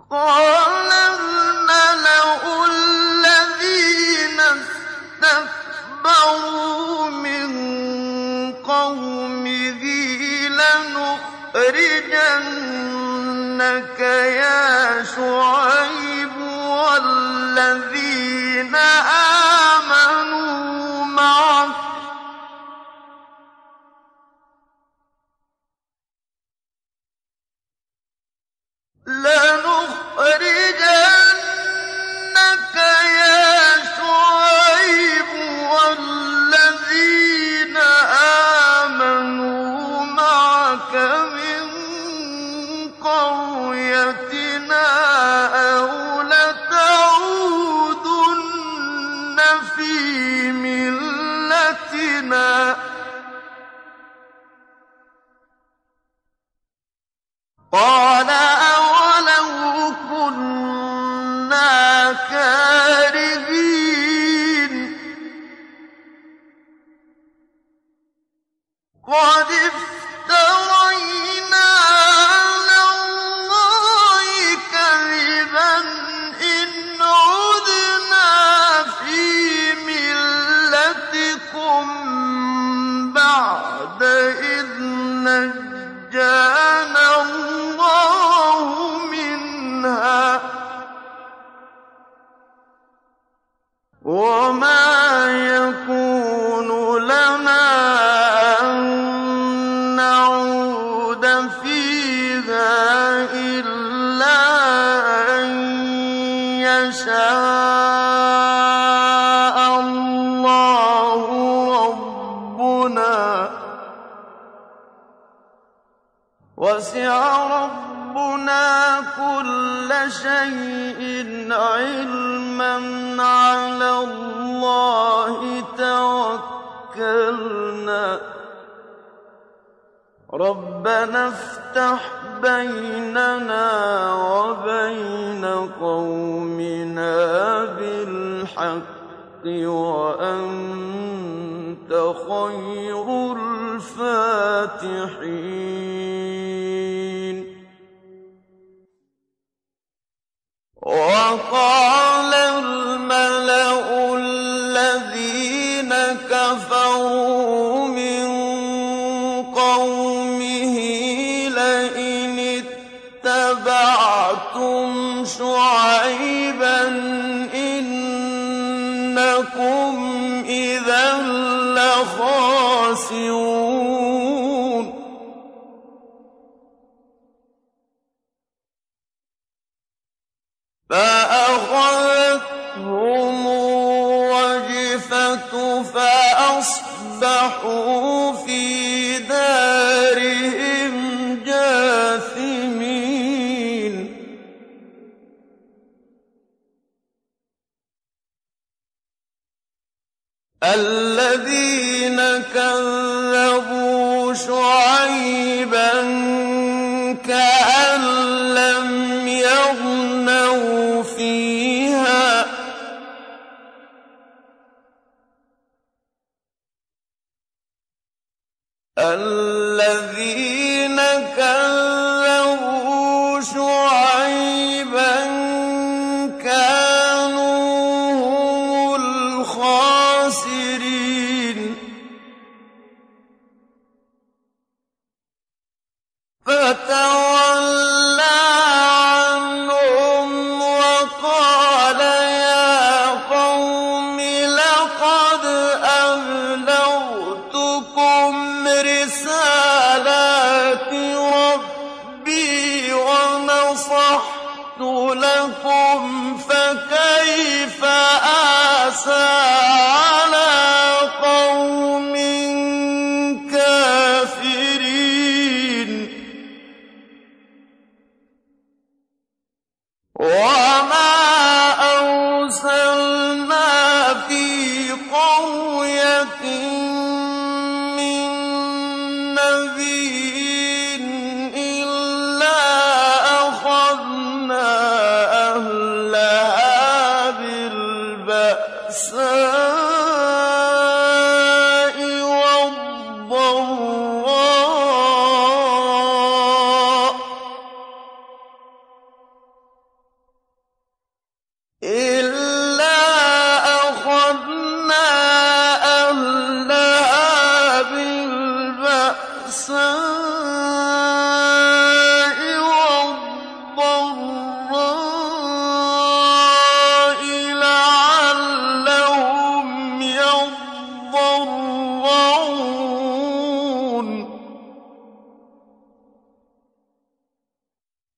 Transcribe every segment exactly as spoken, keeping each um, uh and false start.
قَالَ الْمَلَأُ الَّذِينَ اسْتَكْبَرُوا مِن قَوْمِهِ لَنُخْرِجَنَّكَ يَا شُعَيْبُ وَالَّذِينَ آمَنُوا مَعَكَ لَنُخْرِجَنَّكَ يَا شُعَيْبُ وَالَّذِينَ آمَنُوا مَعَكَ مِن قَرْيَتِنَا أَوْ لَتَعُودُنَّ فِي مِلَّتِنَا ۚ قَالَ أَوَلَوْ كُنَّا كَارِهِينَ قَدِ افْتَرَيْنَا عَلَى اللَّهِ كَذِبًا إِنْ عُدْنَا فِي مِلَّتِكُم بَعْدَ إِذْ نَجَّانَا اللَّهُ مِنْهَا ۚ وَمَا يَكُونُ لَنَا أَن نَّعُودَ فِيهَا إِلَّا أَن يَشَاءَ اللَّهُ رَبُّنَا ۚ وَسِعَ رَبُّنَا كُلَّ شَيْءٍ عِلْمًا ۚ عَلَى اللَّهِ تَوَكَّلْنَا ۚ رَبَّنَا افْتَحْ بَيْنَنَا وَبَيْنَ قَوْمِنَا بِالْحَقِّ وَأَنتَ خَيْرُ الْفَاتِحِينَ. وَقَالَ الْمَلَأُ الَّذِينَ كَفَرُوا مِن قَوْمِهِ لَئِنِ اتَّبَعْتُمْ شُعَيْبًا إِنَّكُمْ إِذًا لَّخَاسِرُونَ فَأَخَذَتْهُمُ الرَّجْفَةُ فَأَصْبَحُوا فِي دَارِهِمْ جَاثِمِينَ. الَّذِينَ كَذَّبُوا شُعَيْبًا كَأَن لَّمْ يَغْنَوْا فِيهَا ۚ الَّذِينَ كَذَّبُوا شُعَيْبًا كَانُوا هُمُ الْخَاسِرِينَ. فَتَوَلَّىٰ عَنْهُمْ وَقَالَ يَا قَوْمِ لَقَدْ أَبْلَغْتُكُمْ رِسَالَاتِ رَبِّي وَنَصَحْتُ لَكُمْ فَكَيْفَ آسَىٰ عَلَىٰ قَوْمٍ كَافِرِينَ.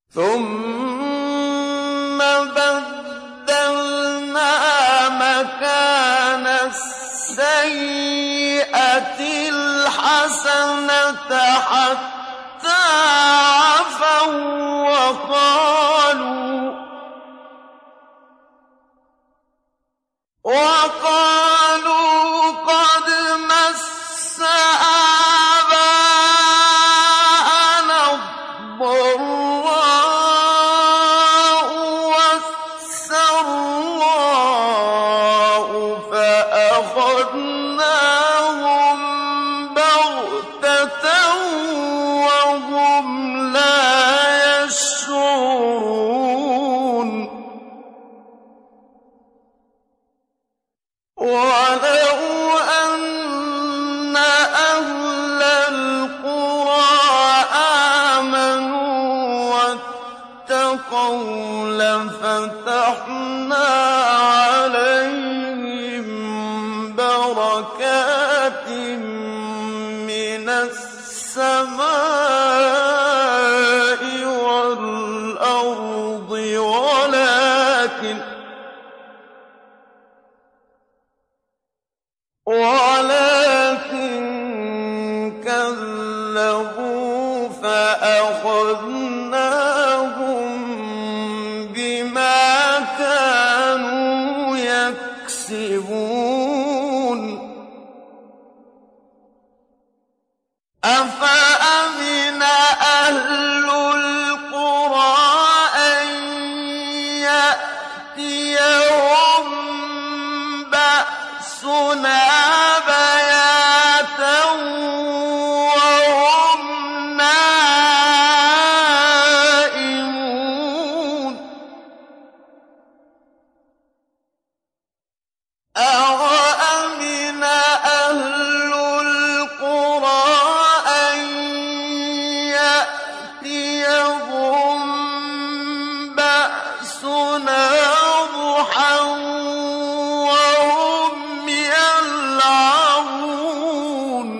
ثُمَّ بَدَّلْنَا مَكَانَ السَّيِّئَةِ الْحَسَنَةَ حَتَّىٰ عَفَوا وَّقَالُوا وَقَالُوا قَدْ مَسَّ آبَاءَنَا الضَّرَّاءُ وَالسَّرَّاءُ فَأَخَذْنَاهُم بَغْتَةً وَهُمْ لَا يَشْعُرُونَ وَلَوْ أَنَّ أَهْلَ الْقُرَىٰ آمَنُوا وَاتَّقَوْا لَفَتَحْنَا عَلَيْهِم بَرَكَاتٍ مِّنَ السَّمَاءِ وَالْأَرْضِ وَلَٰكِن وَلَٰكِن كَذَّبُوا فَأَخَذْنَاهُم بِمَا كَانُوا يَكْسِبُونَ أَفَأَمِنَ أَهْلُ الْقُرَىٰ أَن يَأْتِيَهُم بَأْسُنَا بَيَاتًا وَهُمْ نَائِمُونَ أَوَأَمِنَ أَهْلُ الْقُرَىٰ أَن يَأْتِيَهُم بَأْسُنَا ضُحًى وَهُمْ يَلْعَبُونَ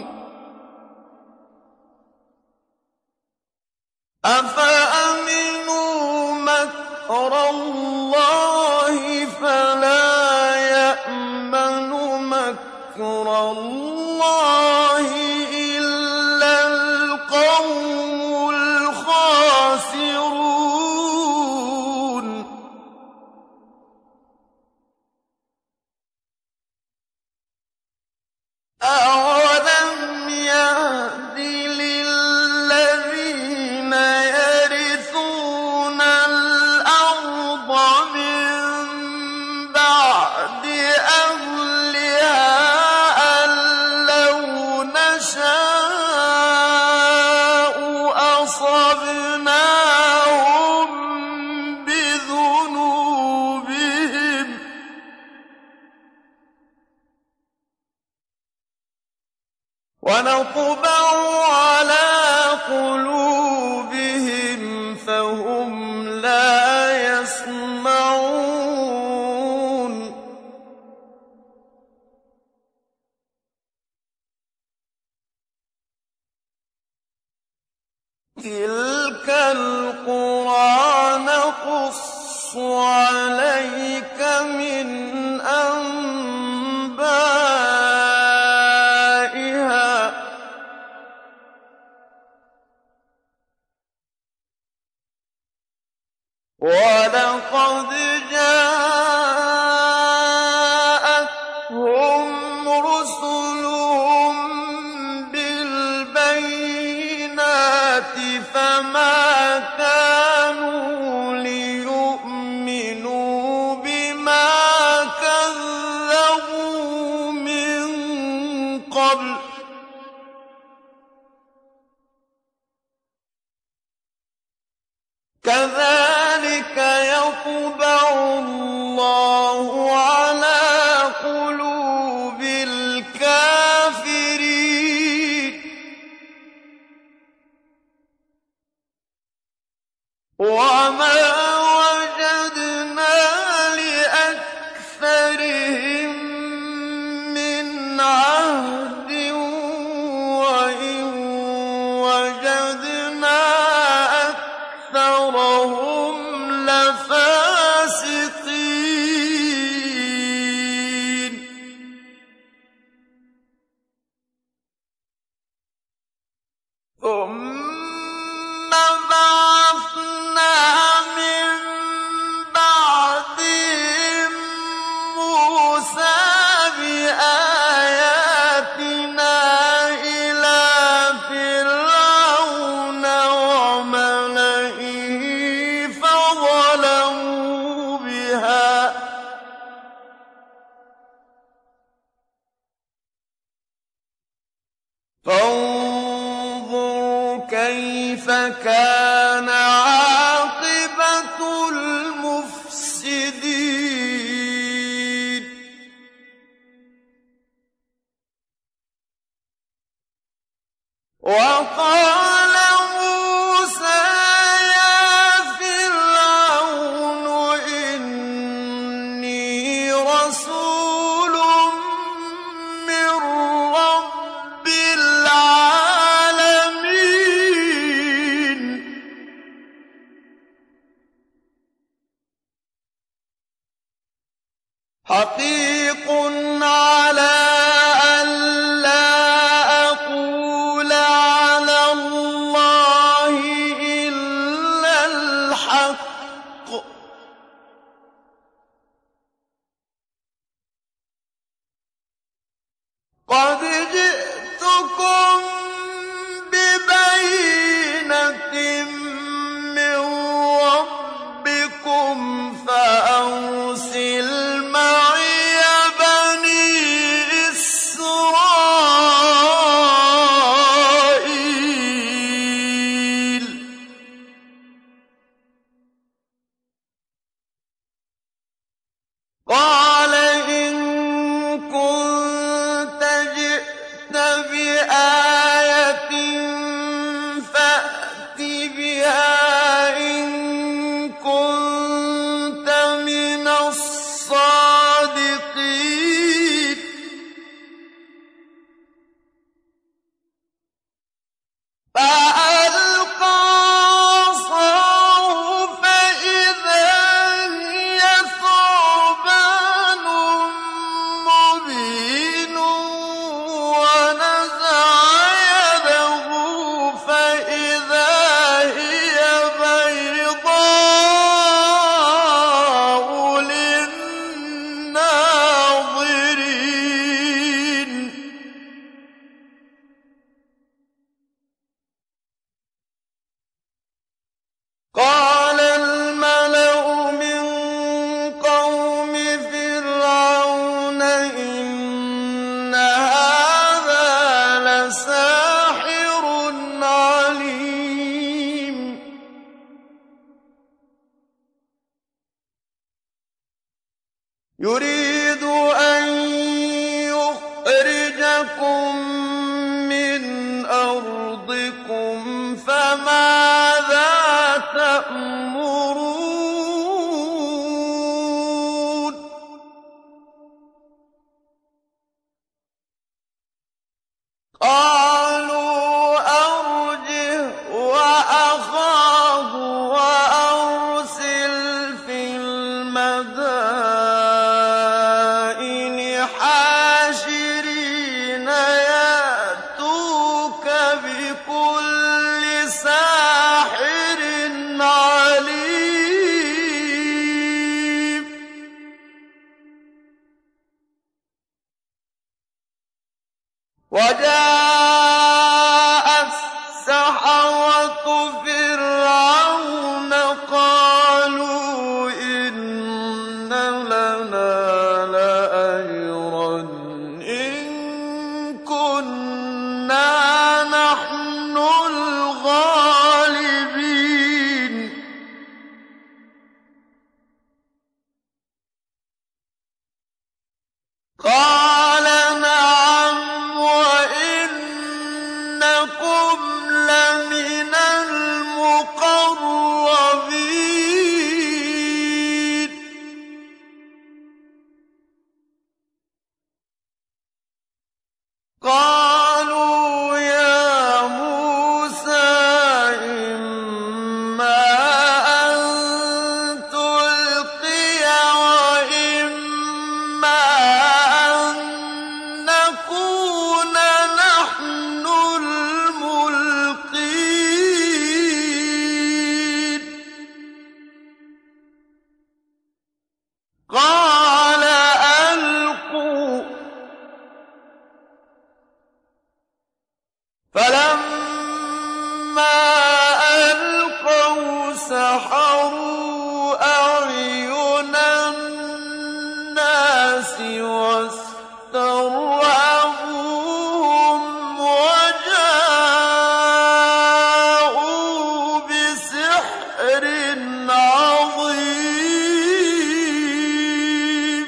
أَفَأَمِنُوا مَكْرَ اللَّهِ فَلَا يَأْمَنُ مَكْرَ اللَّهِ إِلَّا الْقَوْمُ الْخَاسِرُونَ أَوَلَمْ يَهْدِ لِلَّذِينَ يَرِثُونَ الْأَرْضَ مِن بَعْدِ أَهْلِهَا أَن لَّوْ نَشَاءُ أَصَبْنَاهُم بِذُنُوبِهِمْ وَنَطْبَعُ عَلَىٰ قُلُوبِهِمْ فَهُمْ لَا يَسْمَعُونَ تِلْكَ الْقُرَىٰ نَقُصُّ عَلَيْكَ مِنْ أَنبَائِهَا ۚ وَلَقَدْ جَاءَتْهُمْ رُسُلُهُم بِالْبَيِّنَاتِ فَمَا كَانُوا لِيُؤْمِنُوا بِمَا كَذَّبُوا مِن قَبْلُ ۚ كَذَٰلِكَ يَطْبَعُ اللَّهُ عَلَىٰ قُلُوبِ الْكَافِرِينَ وَمَا وَجَدْنَا لِأَكْثَرِهِم مِّنْ عَهْدٍ وَإِن وَجَدْنَا أَكْثَرَهُمْ كيف كان عاقبة المفسدين وقال موسى يا فرعون إني رسول من رب العالمين حقيق على أن لا أقول على الله إلا الحق قد جئتكم ببينة من ربكم فأرسل معي بني إسرائيل قال إن كنت جئت بآية فأت بها إن كنت من الصادقين فألقى عصاه فإذا هي ثعبان مبين ونزع يده فإذا هي بيضاء للناظرين قال الملأ من قوم فرعون إن هذا لساحر عليم يريد أن يخرجكم من أرضكم فماذا تأمرون قالوا أرجه وأخاه وأرسل في المدائن قدر عظيم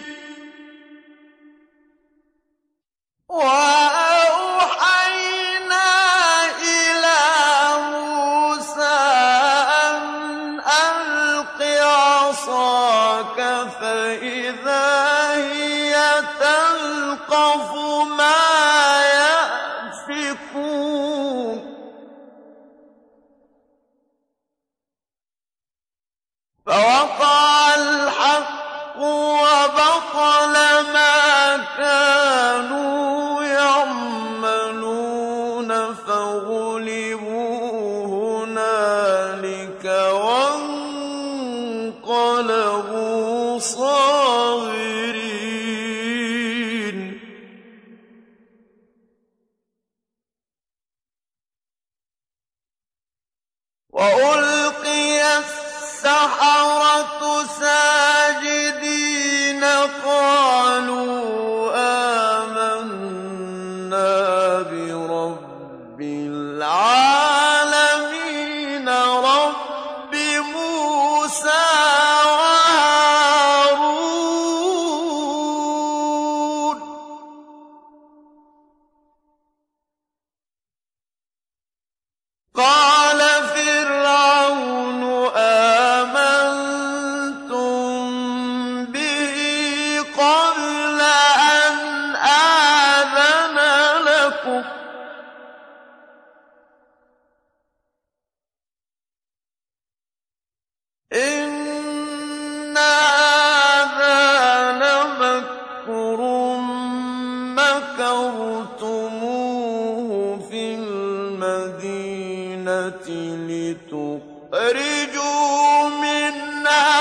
وأوحينا إلى موسى أن ألق عصاك فإذا هي تلقف ما يأفكون فوقع الحق وبطل ما كانوا يعملون فغلبوا هنالك وانقلبوا صاغرين وألقي السحرة ساجدين قالوا آمنا برب العالمين رب موسى وهارون قال فرعون آمنتم به قبل أن آذن لكم إن هذا لمكر مكرتموه في المدينة لتخرجوا منها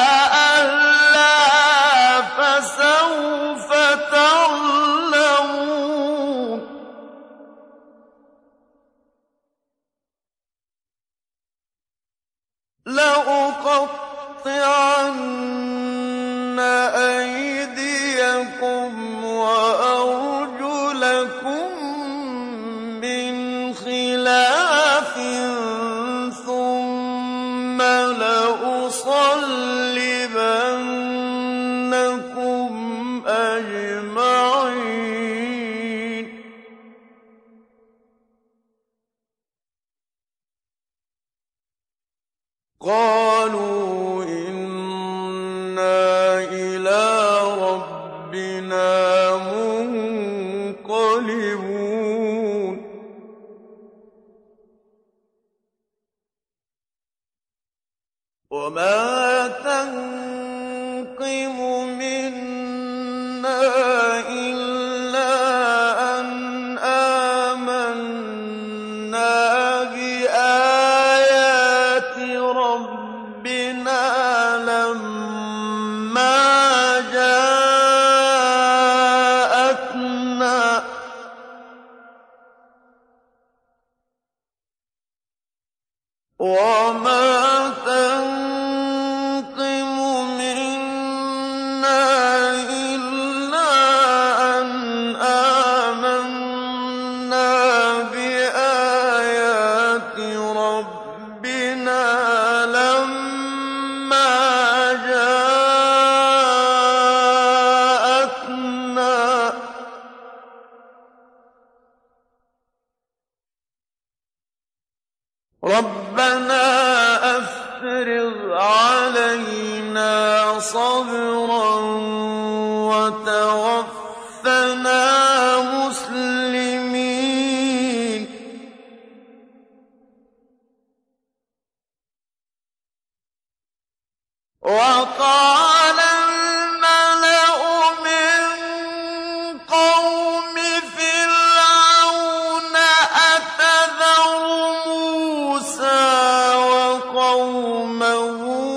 أهلها فسوف تعلمون لأقطعن أيديكم وأرجلكم من خلاف ثم لأصلبنكم أجمعين قالوا إنا إلى ربنا منقلبون وما تنقم منا إلا أن آمنا بآيات ربنا لما جاءتنا وما تنقم منا إلا أن آمنا بآيات ربنا لما جاءتنا ربنا أفرغ علينا صبرا وتوفنا مسلمين وقال الملأ من قوم فرعون أتذر موسى وقومه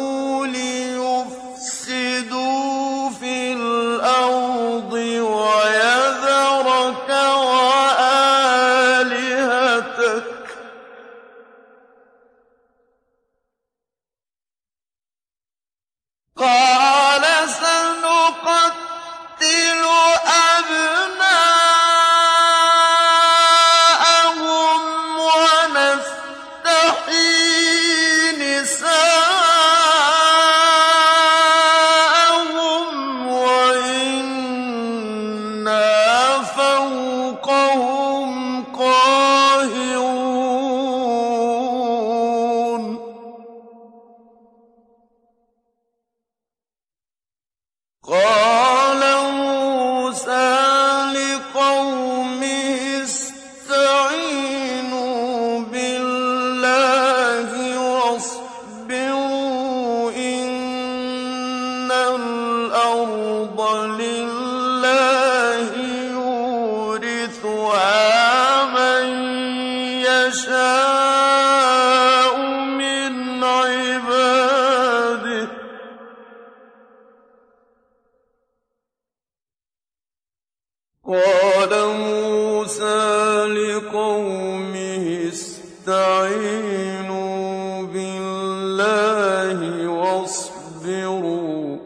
ليفسدوا في الأرض ويذرك وآلهتك قال لله يورثها من يشاء من عباده. قال موسى لقومه استعينوا بالله واصبروا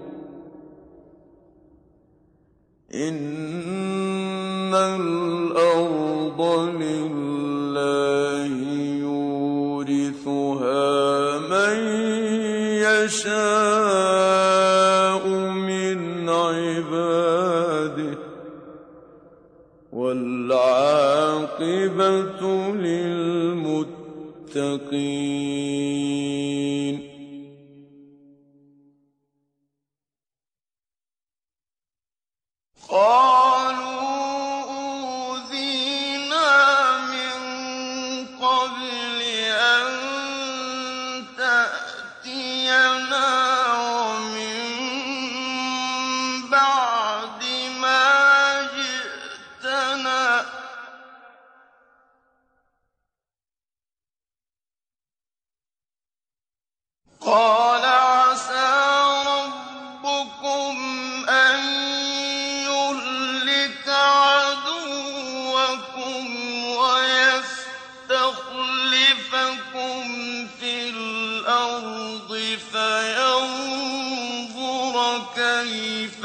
إن الأرض لله يورثها من يشاء من عباده والعاقبة للمتقين. قالوا أوذينا من قبل أن تأتينا ومن بعد ما جئتنا قال عسى ربكم أن يهلك عدوكم ويستخلفكم في الأرض فينظر كيف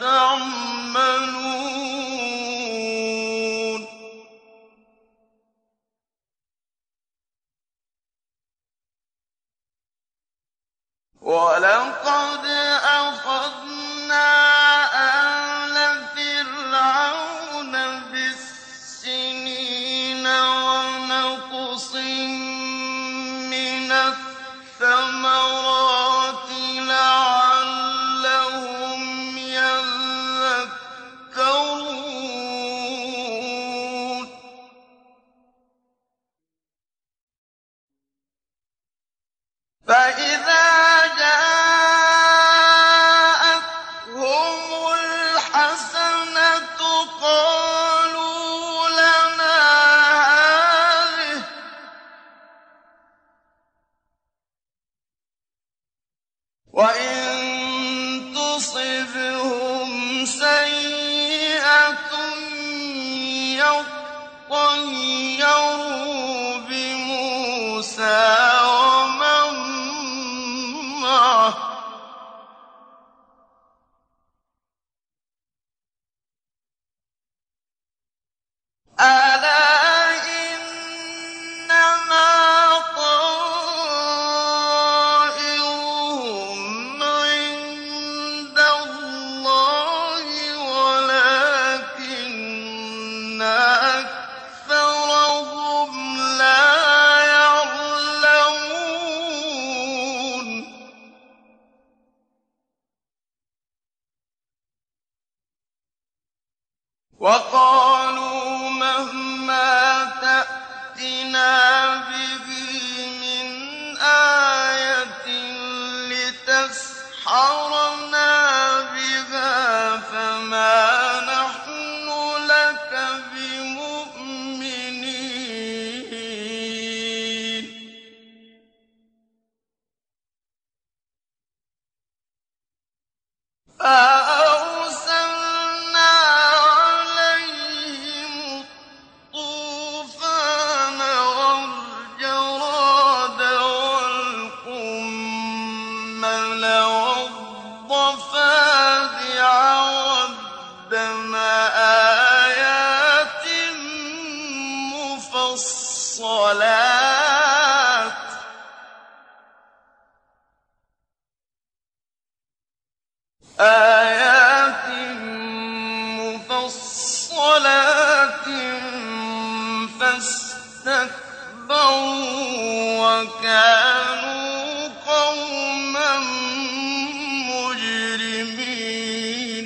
تعملون. ولقد أخذنا آل فرعون بالسنين ونقص من الثمرات لعلهم يذكرون. فإذا جاءتهم الحسنة قالوا لنا هذه وإن تصبهم سيئة يطيروا بموسى ومن معه ألا إنما طائرهم عند الله ولكن أكثرهم لا يعلمون. وقالوا مهما تأتنا به من آية لتسحرنا بها فما نحن لك بمؤمنين. فأرسلنا عليهم الطوفان والجراد والقمل والضفادع والدم آيات مفصلات آيات مفصلات فاستكبروا وكانوا قوما مجرمين.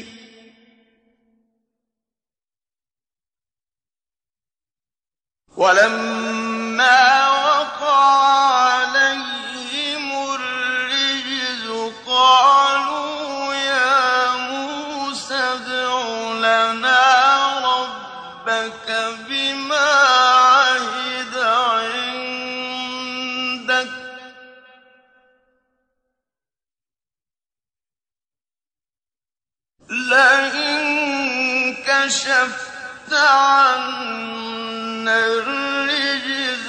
ولما وقع عليهم الرجز قالوا يا موسى كَشَفْتَ عَنَّا الرِّجْزَ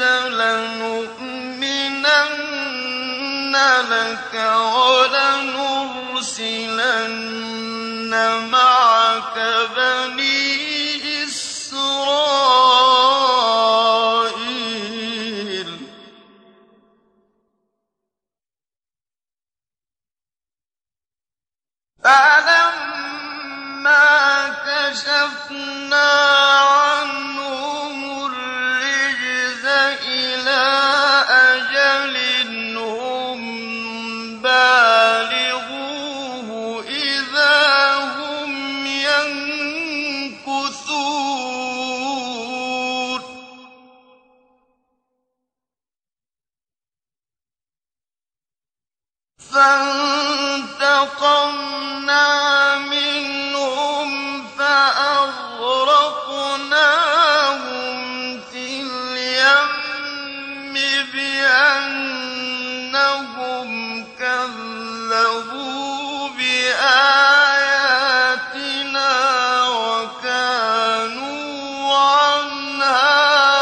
لَنُؤْمِنَنَّ لَكَ وَلَنُرْسِلَنَّ مَعَكَ بَنِي إِسْرَائِيلَ فَلَمَّا كَشَفْنَا عَنْهُمُ الرِّجْزَ إِلَىٰ أَجَلٍ هُمْ بَالِغُوهُ إِذَا هُمْ يَنكُثُونَ فَانتَقَمْنَا مِنْهُمْ فَأَغْرَقْنَاهُمْ فِي الْيَمِّ بِأَنَّهُمْ كَذَّبُوا بِآيَاتِنَا وَكَانُوا عَنْهَا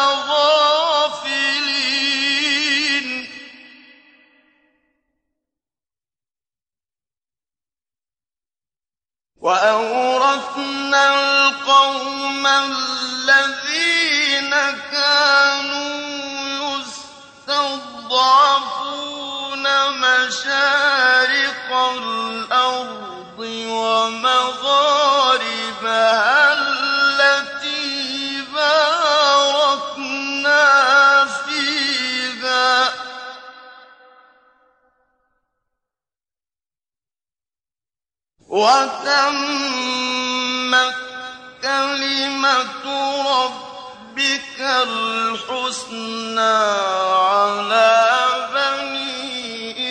غَافِلِينَ وَأَوْرَثْنَا الْقَوْمَ الَّذِينَ كَانُوا يُسْتَضْعَفُونَ مَشَارِقَ الْأَرْضِ وَمَغَارِبَهَا الَّتِي بَارَكْنَا فِيهَا وَتَمَّتْ كَلِمَةُ رَبِّكَ الْحُسْنَىٰ عَلَىٰ بَنِي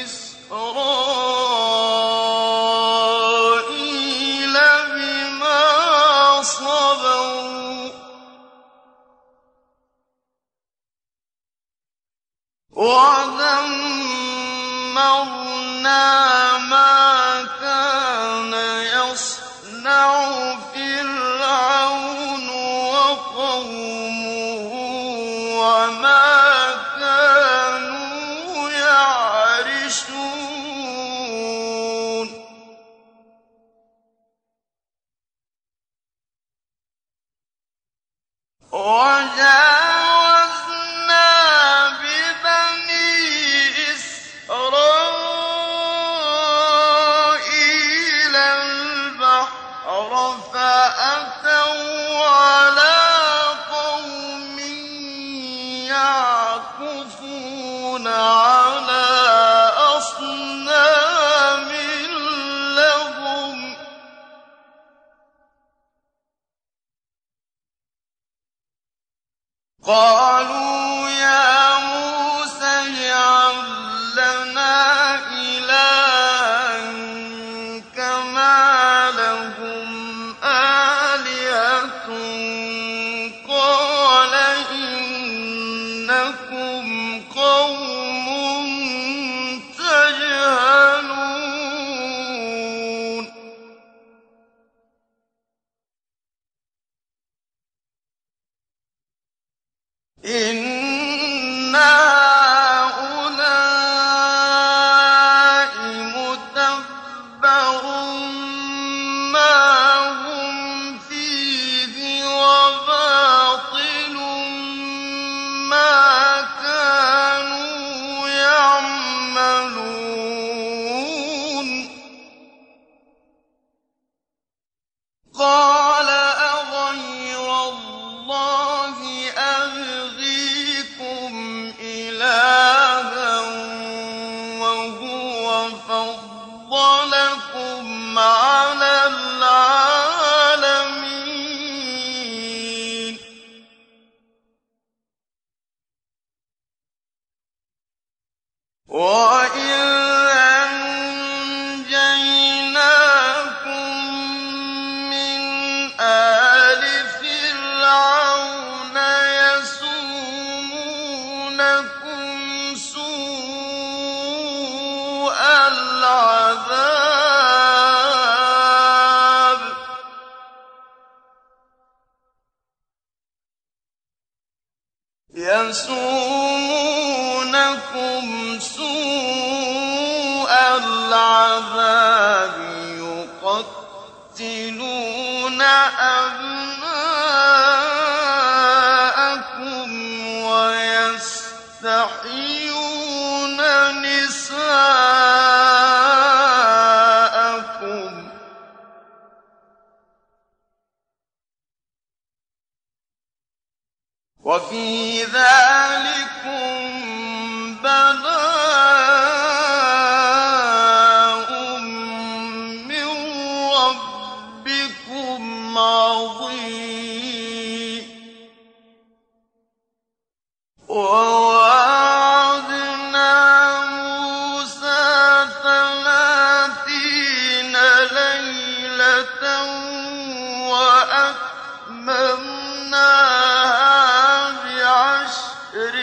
إِسْرَائِيلَ بِمَا صَبَرُوا وَدَمَّرْنَا مَا كَانَ يَصْنَعُ فِرْعَوْنُ وَقَوْمُهُ وَمَا كَانُوا يَعْرِشُونَ وَجَاوَزْنَا بِبَنِي إِسْرَائِيلَ الْبَحْرَ فَأَتَوْا عَلَىٰ قَوْمٍ يَعْكُفُونَ عَلَىٰ أَصْنَامٍ لَّهُمْ قَالُوا يَا مُوسَى اجْعَل لَّنَا إِلَٰهًا كَمَا لَهُمْ آلِهَةٌ قَالَ إِنَّكُمْ قَوْمٌ تَجْهَلُونَ إِنَّ هَٰؤُلَاءِ مُتَبَّرٌ مَّا هُمْ فِيهِ وَبَاطِلٌ مَّا كَانُوا يَعْمَلُونَ قَالَ أَغَيْرَ اللَّهِ أَبْغِيكُمْ إِلَٰهًا وَهُوَ فَضَّلَكُمْ عَلَى الْعَالَمِينَ وَإِذْ أَنجَيْنَاكُم مِّنْ آلِ فِرْعَوْنَ يَسُومُونَكُمْ سُوءَ الْعَذَابِ وَيَسُومُونَكُمْ سُوءَ الْعَذَابِ يُقَتِّلُونَ أَبْنَاءَكُمْ وَيَسْتَحْيُونَ نِسَاءَكُمْ ۚ وَفِي ذَٰلِكُم بَلَاءٌ مِّن رَّبِّكُمْ عَظِيمٌ. وَوَاعَدْنَا مُوسَىٰ ثَلَاثِينَ لَيْلَةً وَأَتْمَمْنَاهَا بِعَشْرٍ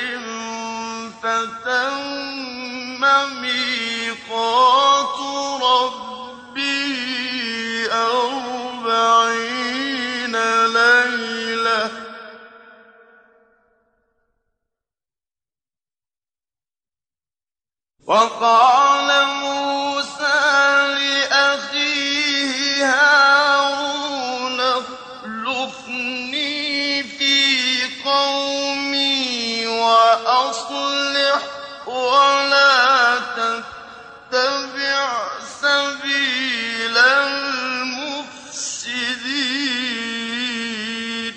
فَتَمَّ مِيقَاتُ رَبِّهِ أَرْبَعِينَ لَيْلَةً ۚ وَقَالَ مُوسَىٰ لِأَخِيهِ هَارُونَ اخْلُفْنِي فِي قَوْمِي وَأَصْلِحْ وَلَا تَتَّبِعْ سَبِيلَ الْمُفْسِدِينَ.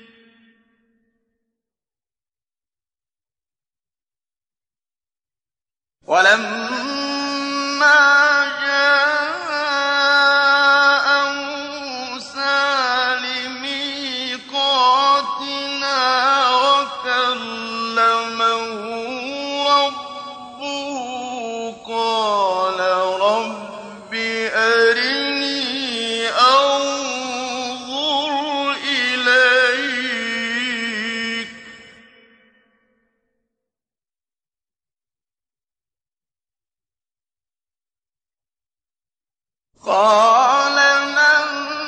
وَلَمَّا جَاءَ مُوسَىٰ لِمِيقَاتِنَا وَكَلَّمَهُ رَبُّهُ قَالَ رَبِّ أَرِنِي أَنظُرْ إِلَيْكَ ۚ قَالَ لَن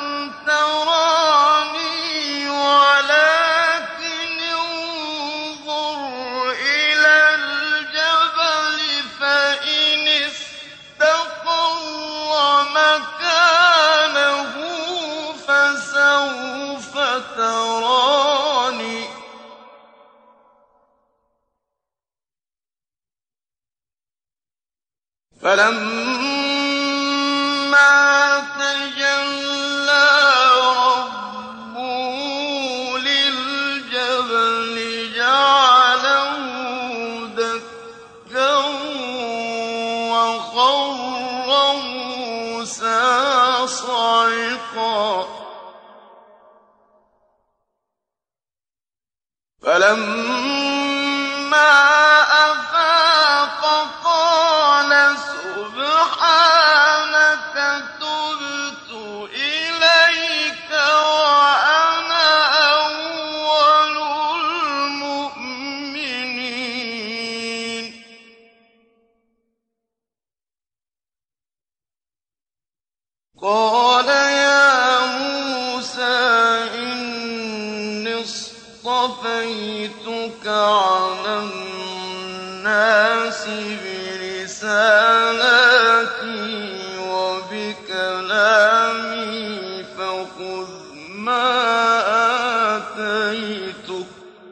تَرَانِي وَلَٰكِنِ انظُرْ إِلَى الْجَبَلِ فَإِنِ اسْتَقَرَّ مَكَانَهُ فَسَوْفَ تَرَانِي ۚ فَلَمَّا تَجَلَّىٰ رَبُّهُ لِلْجَبَلِ جَعَلَهُ دَكًّا وَخَرَّ مُوسَىٰ صَعِقًا ۚ فَلَمَّا أَفَاقَ قَالَ سُبْحَانَكَ تُبْتُ إِلَيْكَ وَأَنَا أَوَّلُ الْمُؤْمِنِينَ. قَالَ يَا مُوسَىٰ إِنِّي اصْطَفَيْتُكَ عَلَى النَّاسِ بِرِسَالَاتِي وَبِكَلَامِي فَخُذْ مَا آتَيْتُكَ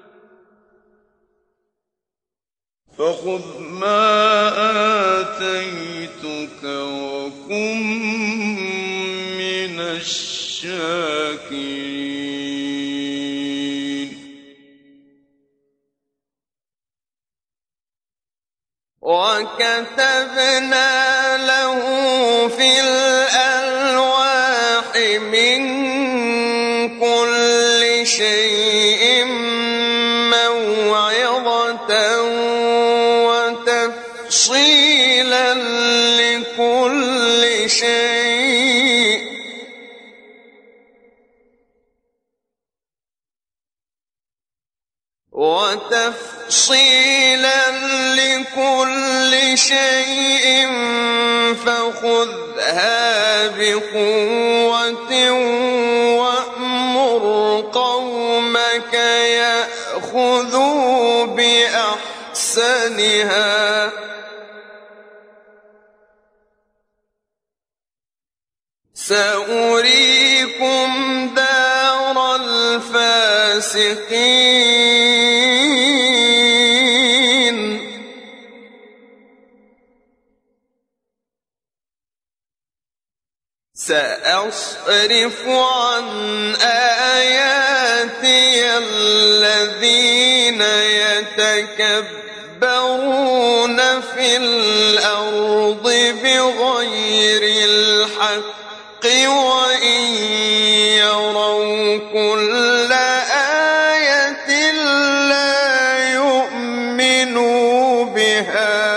فَخُذْ مَا آتَيْتُكَ وَكُن مِّنَ الشَّاكِرِينَ. وَكَتَبْنَا لَهُ فِي الْأَلْوَاحِ مِن كُلِّ شَيْءٍ مَّوْعِظَةً وَتَفْصِيلًا لِّكُلِّ شَيْءٍ ۚ وَتَفْصِيلًا لِّكُلِّ شَيْءٍ فَخُذْهَا بِقُوَّةٍ وَأْمُرْ قَوْمَكَ يَأْخُذُوا فَخُذُوا بِأَحْسَنِهَا سَأُرِيكُمْ دَارَ الْفَاسِقِينَ سَأَصْرِفُ عَنْ آيَاتِيَ الَّذِينَ يَتَكَبَّرُونَ فِي الْأَرْضِ بِغَيْرِ الْحَقِّ وَإِنْ يَرَوْا كُلَّ آيَةٍ لَا يُؤْمِنُوا بِهَا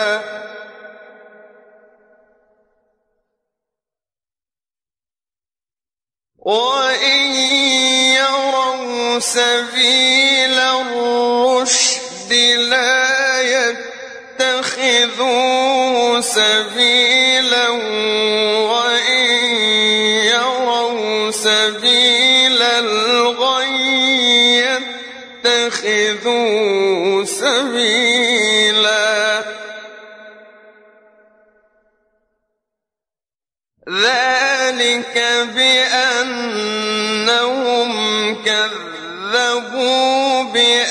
وَإِنْ يَرَوْا سَبِيلَ الرُّشْدِ لَا يَتَّخِذُوهُ سَبِيلًا وَإِنْ يَرَوْا سَبِيلَ الْغَيِّ يَتَّخِذُوهُ سَبِيلًا ذَلِكَ بِأَنَّهُمْ كَذَّبُوا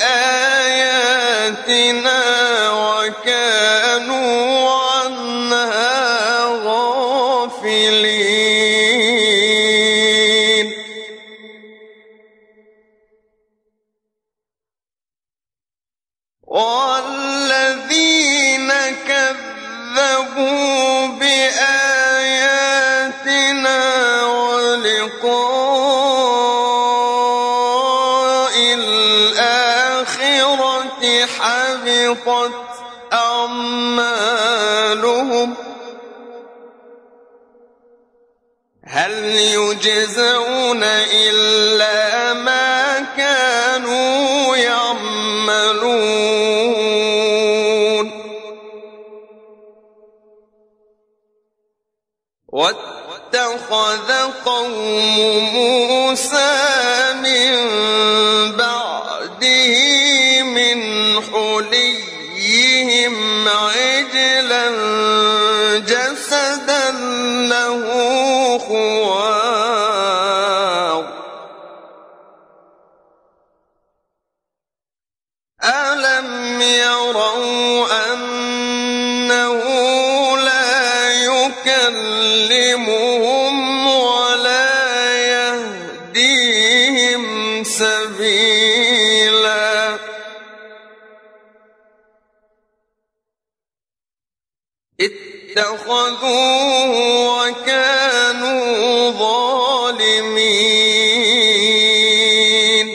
بِآيَاتِنَا وَكَانُوا عَنْهَا غَافِلِينَ وَالَّذِينَ كَذَّبُوا بِآيَاتِنَا وَلِقَاءِ الْآخِرَةِ حَبِطَتْ أَعْمَالُهُمْ هَلْ يُجْزَوْنَ إِلَّا مَا كَانُوا يَعْمَلُونَ وَاتَّخَذَ قَوْمُ مُوسَىٰ مِن بَعْدِهِ مِنْ حُلِيِّهِمْ عِجْلًا جَسَدًا لَّهُ خُوَارٌ أَلَمْ يَرَوْا أَنَّهُ لَا يُكَلِّمُهُمْ وَلَا يَهْدِيهِمْ سَبِيلًا اتَّخَذُوهُ وَكَانُوا ظَالِمِينَ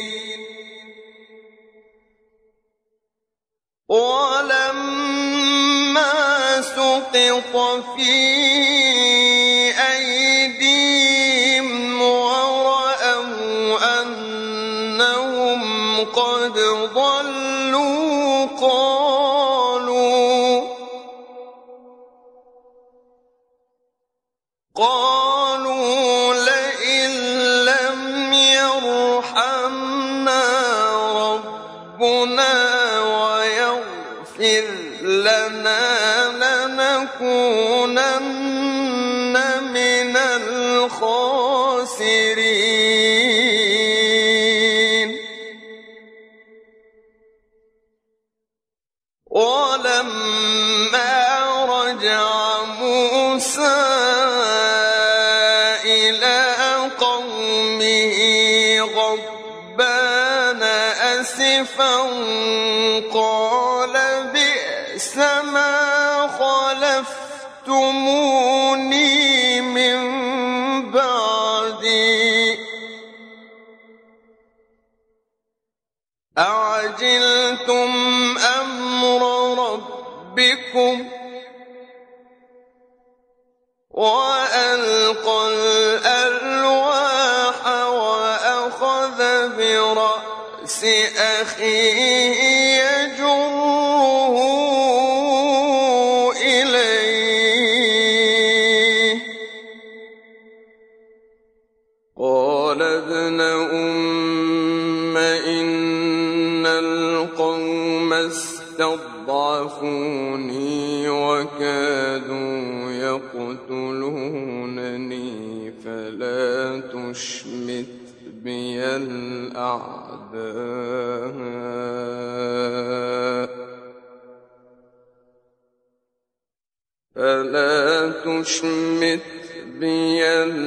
وَلَمَّا سُقِطَ فِي أَيْدِيهِمْ وَرَأَوْا أَنَّهُمْ قَدْ ضَلُّوا قَالُوا قَالُوا لَئِن لَّمْ يَرْحَمْنَا رَبُّنَا وَيَغْفِرْ لَنَا لَنَكُونَنَّ مِنَ الْخَاسِرِينَ وَلَمَّا رَجَعَ مُوسَىٰ إِلَىٰ قَوْمِهِ غَضْبَانَ أَسِفًا قَالَ بِئْسَ مَا خَلَفْتُمُونِي مِن بَعْدِي أَعَجِلْتُمْ أَمْرَ رَبِّكُمْ وَأَلْقَى الْأَلْوَاحَ وَأَخَذَ بِرَأْسِ أَخِيهِ يَجُرُّهُ إِلَيْهِ قَالَ ابْنَ أُمَّ إِنَّ استضعفوني وكادوا يقتلونني فلا تشمت بي الأعداء فلا تشمت بي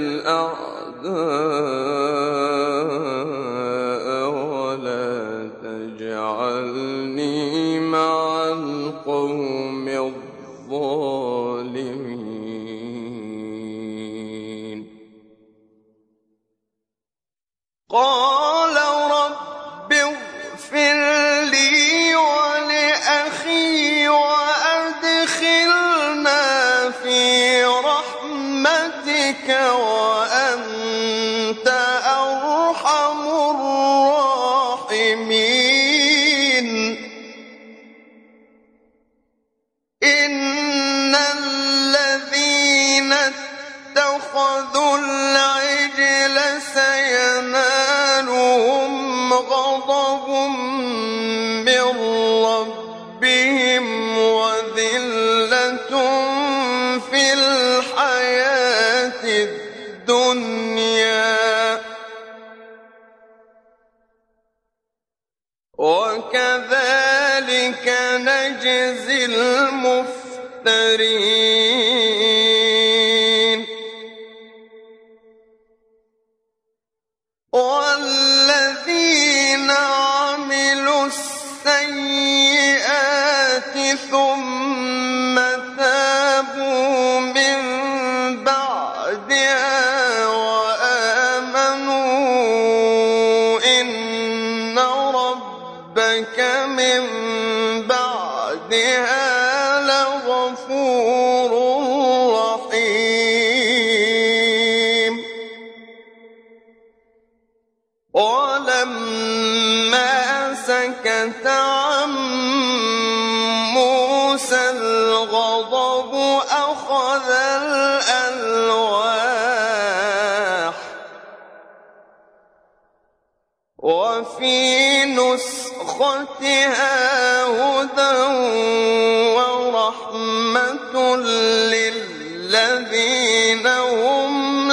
الأعداء ولا تجعلني مع القوم الظالمين. قال رب اغفر لي ولأخي وأدخلنا في رحمتك وأنت أرحم الراحمين. إن الذين اتخذوا العجل سينالهم غضب من ربهم وذلة في الحياة الدنيا وكذلك نجزي المفترين. والذين عملوا السيئات ثم تابوا من بعدها وآمنوا إن ربك من بعدها لغفور رحيم. ولما سكت عن موسى الغضب أخذ الألواح وفي نسختها هدى ورحمة للذين هم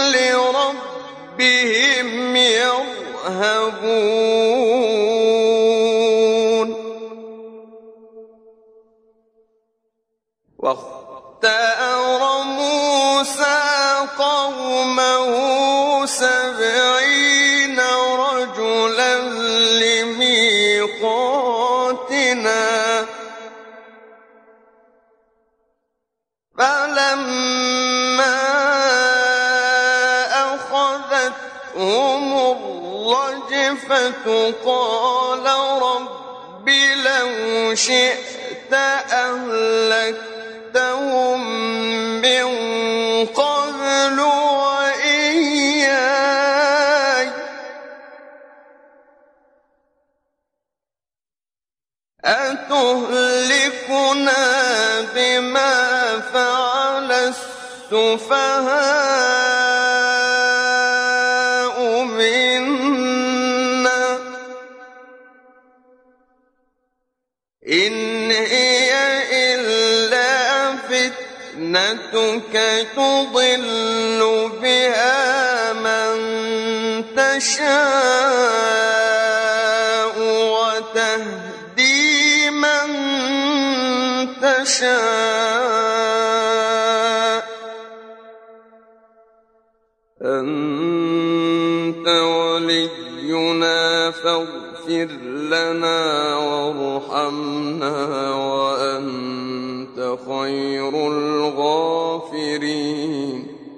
لربهم يرهبون. واختار موسى قومه سبعين رجلا لميقاتنا فلما أخذتهم الرجفة قال رب لو شئت أهلكتهم من قبل وإياي أتهلكنا بما فعل السفهاء منا إن هي إلا فتنتك تضل بها من تشاء وتهدي من تشاء أنت ولينا فاغفر لنا وارحمنا وأنت خير الغافرين.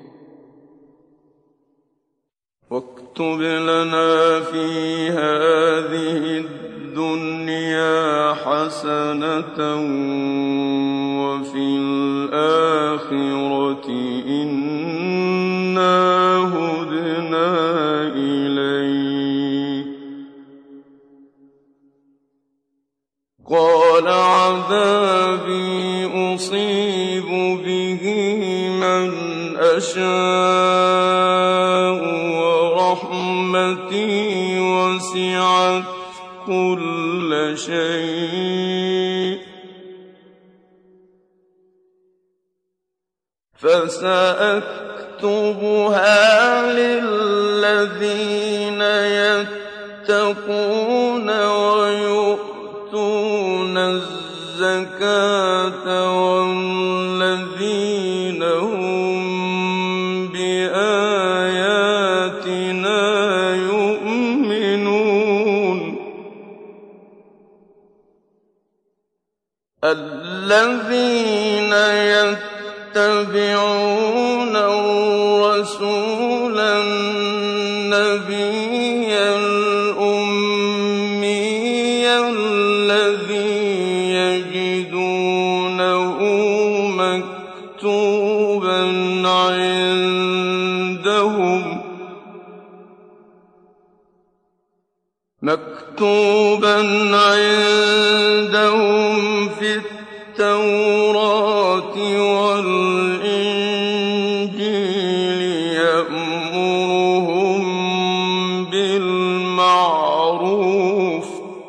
واكتب لنا في هذه الدنيا حسنة وفي الآخرة إنا هدنا إليك. قال عذابي أصيب به من أشاء ورحمتي وسعت كل شيء فسأكتبها للذين يتقون ويؤتون الزكاة والذين هم بآياتنا يؤمنون الذين يتبعون الرسول النبي الأمي الذي يجدونه مكتوبا عندهم مكتوبا عندهم في التوراة والإنجيل يأمرهم بالمعروف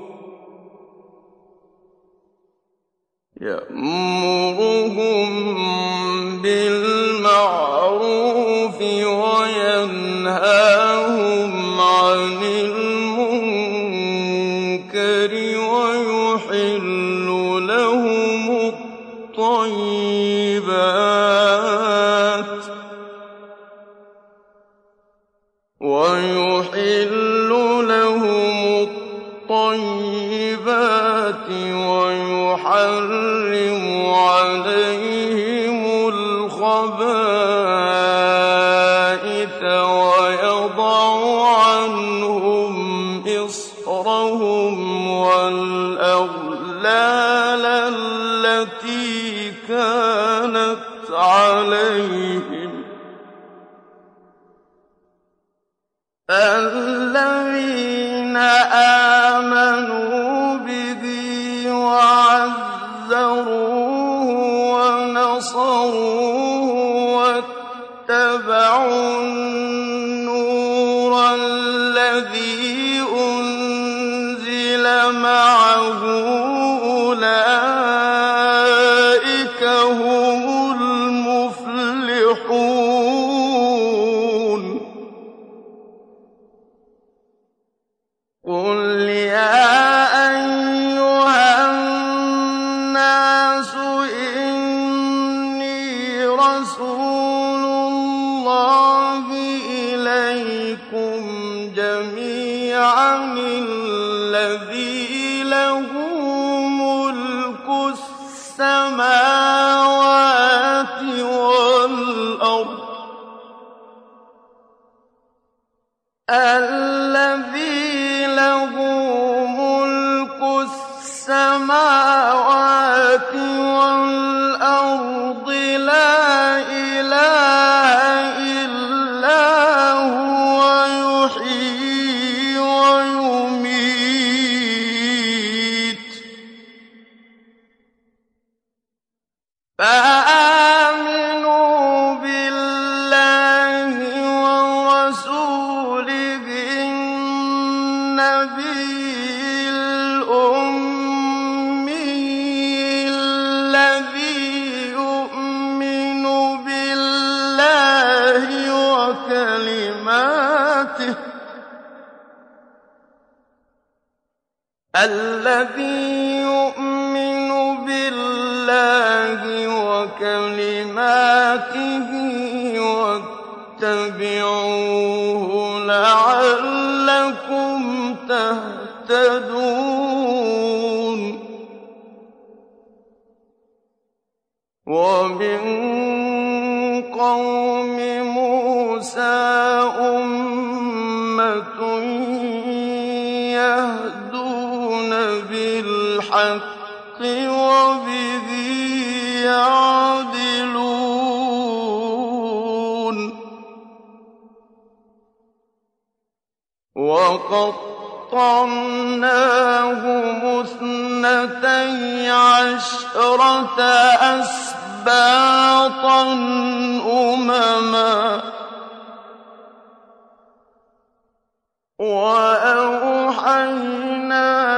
يأمرهم بالمعروف وينهاهم عن المنكر ويحل لهم الطيبات ويحل لهم الطيبات ويحرم عليهم الخبائث ويضع عنهم إصرهم والأغلال التي كانت عليهم الذين آمنوا به وعزروه ونصروه واتبعوا النور الذي أنزل معه أولئك هم المفلحون قل يا أيها الناس إني رسول الله إليكم جميعا الذي له ملك السماوات والأرض الذي له ملك السماوات والأرض لا إله إلا هو يحيي ويميت فآمنوا بالله ورسوله النبي الأمي الذي يؤمن بالله وكلماته الذي يؤمن بالله وكلماته واتبعوه لعلكم تهتدون ومن قوم موسى أمة يهدون بالحق وبه يعدلون وقطعناهم اثنتي عشرة أسباطا أمما وأوحينا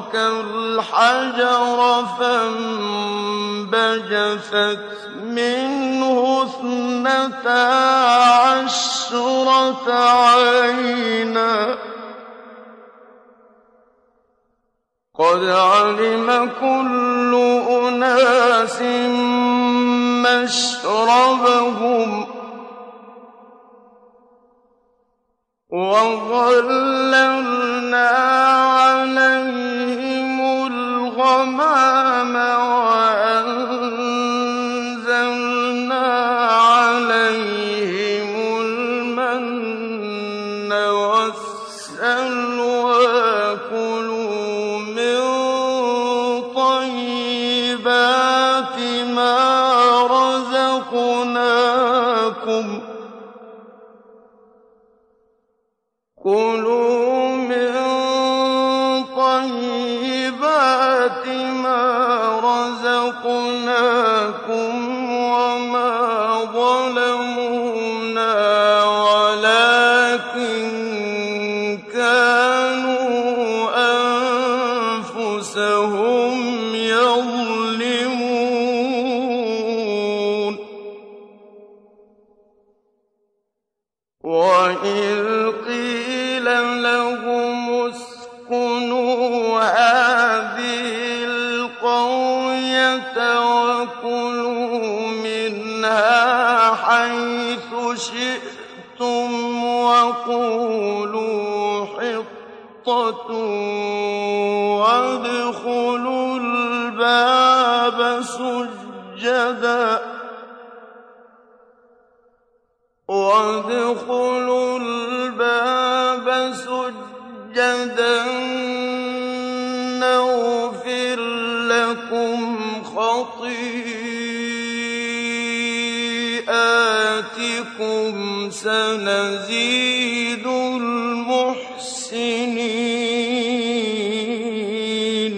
فَتَرَكَ الْحَجَرَ فَانبَجَسَتْ مِنْهُ اثْنَتَا عَشْرَةَ عَيْنًا ۖ قَدْ عَلِمَ كُلُّ أُنَاسٍ مَّشْرَبَهُمْ ۖ وَظَلَّلْنَا عَلَيْهِمُ الْغَمَامَ وَأَنزَلْنَا عَلَيْهِمُ الْمَنَّ وَالسَّلْوَىٰ ۖ كُلُوا مِن طَيِّبَاتِ مَا رَزَقْنَاكُمْ كُلُوا مِن طَيِّبَاتِ مَا رَزَقْنَاكُمْ وَمَا ظَلَمُونَا وَلَٰكِن كَانُوا أَنفُسَهُمْ يَظْلِمُونَ وَإِذْ قِيلَ لَهُمُ اسْكُنُوا هَٰذِهِ الْقَرْيَةَ وَكُلُوا مِنْهَا حَيْثُ شِئْتُمْ وَقُولُوا حِطَّةٌ وَادْخُلُوا الْبَابَ سُجَّدًا وَادْخُلُوا الْبَابَ سُجَّدًا نَّغْفِرْ لَكُمْ خَطِيئَاتِكُمْ سَنَزِيدُ الْمُحْسِنِينَ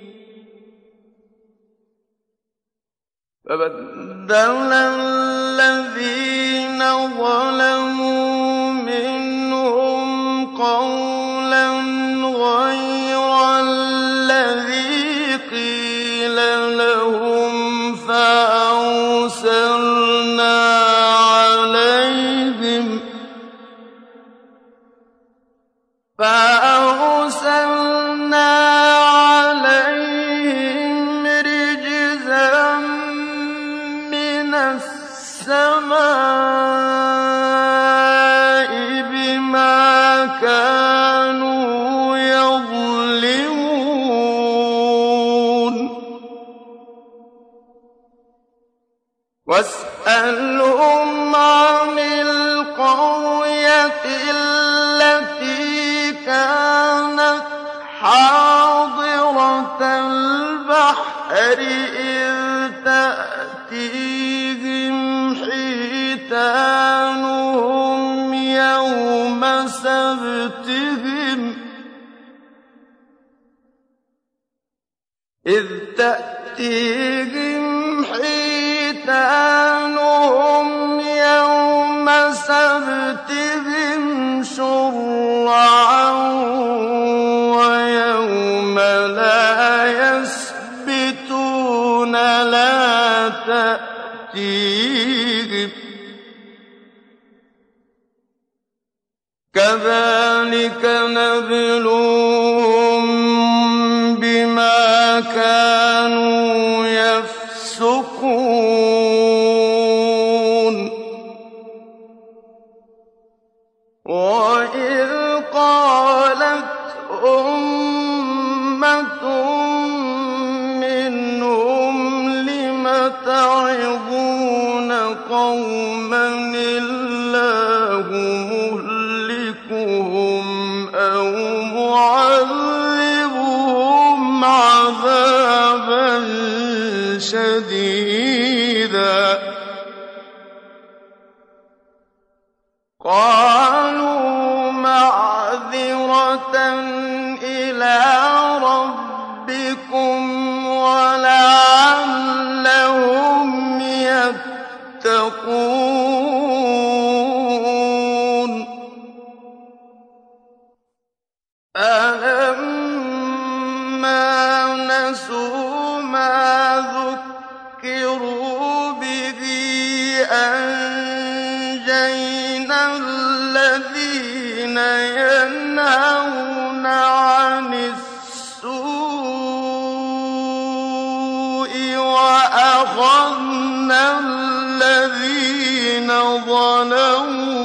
فَبَدَّلَ الَّذِينَ ظَلَمُوا مِنْهُمْ قَوْلًا غَيْرَ الَّذِي قِيلَ لَهُمْ فَأَرْسَلْنَا عَلَيْهِمْ فَأَرْسَلْنَا عَلَيْهِمْ رِجْزًا مِّنَ السَّمَاءِ بِمَا كَانُوا يَظْلِمُونَ وَاسْأَلْهُمْ عَنِ الْقَرْيَةِ الَّتِي كَانَتْ حَاضِرَةَ الْبَحْرِ إِذْ تَأْتِيهِمْ حِيتَانُهُمْ يَوْمَ سَبْتِهِمْ إِذْ تَأْتِيهِمْ حِيتَانُهُمْ يَوْمَ سَبْتِهِمْ شُرَّعًا وَيَوْمَ لَا يَسْبِتُونَ لَا تَأْتِيهِمْ كَذَٰلِكَ نَبْلُوهُم بِمَا كَانُوا يَفْسُقُونَ وَإِذْ قَالَتْ أُمَّةٌ مِّنْهُمْ لِمَ تَعِظُونَ قَوْمًا اللَّهُ مُهْلِكُهُمْ أَوْ مُعَذِّبُهُمْ عَذَابًا شَدِيدًا قَالُوا مَعْذِرَةً إِلَىٰ رَبِّكُمْ وَلَعَلَّهُمْ يَتَّقُونَ الَّذِينَ يَنْهَوْنَ عَنِ السُّوءِ وَأَخَذْنَا الَّذِينَ ظَلَمُوا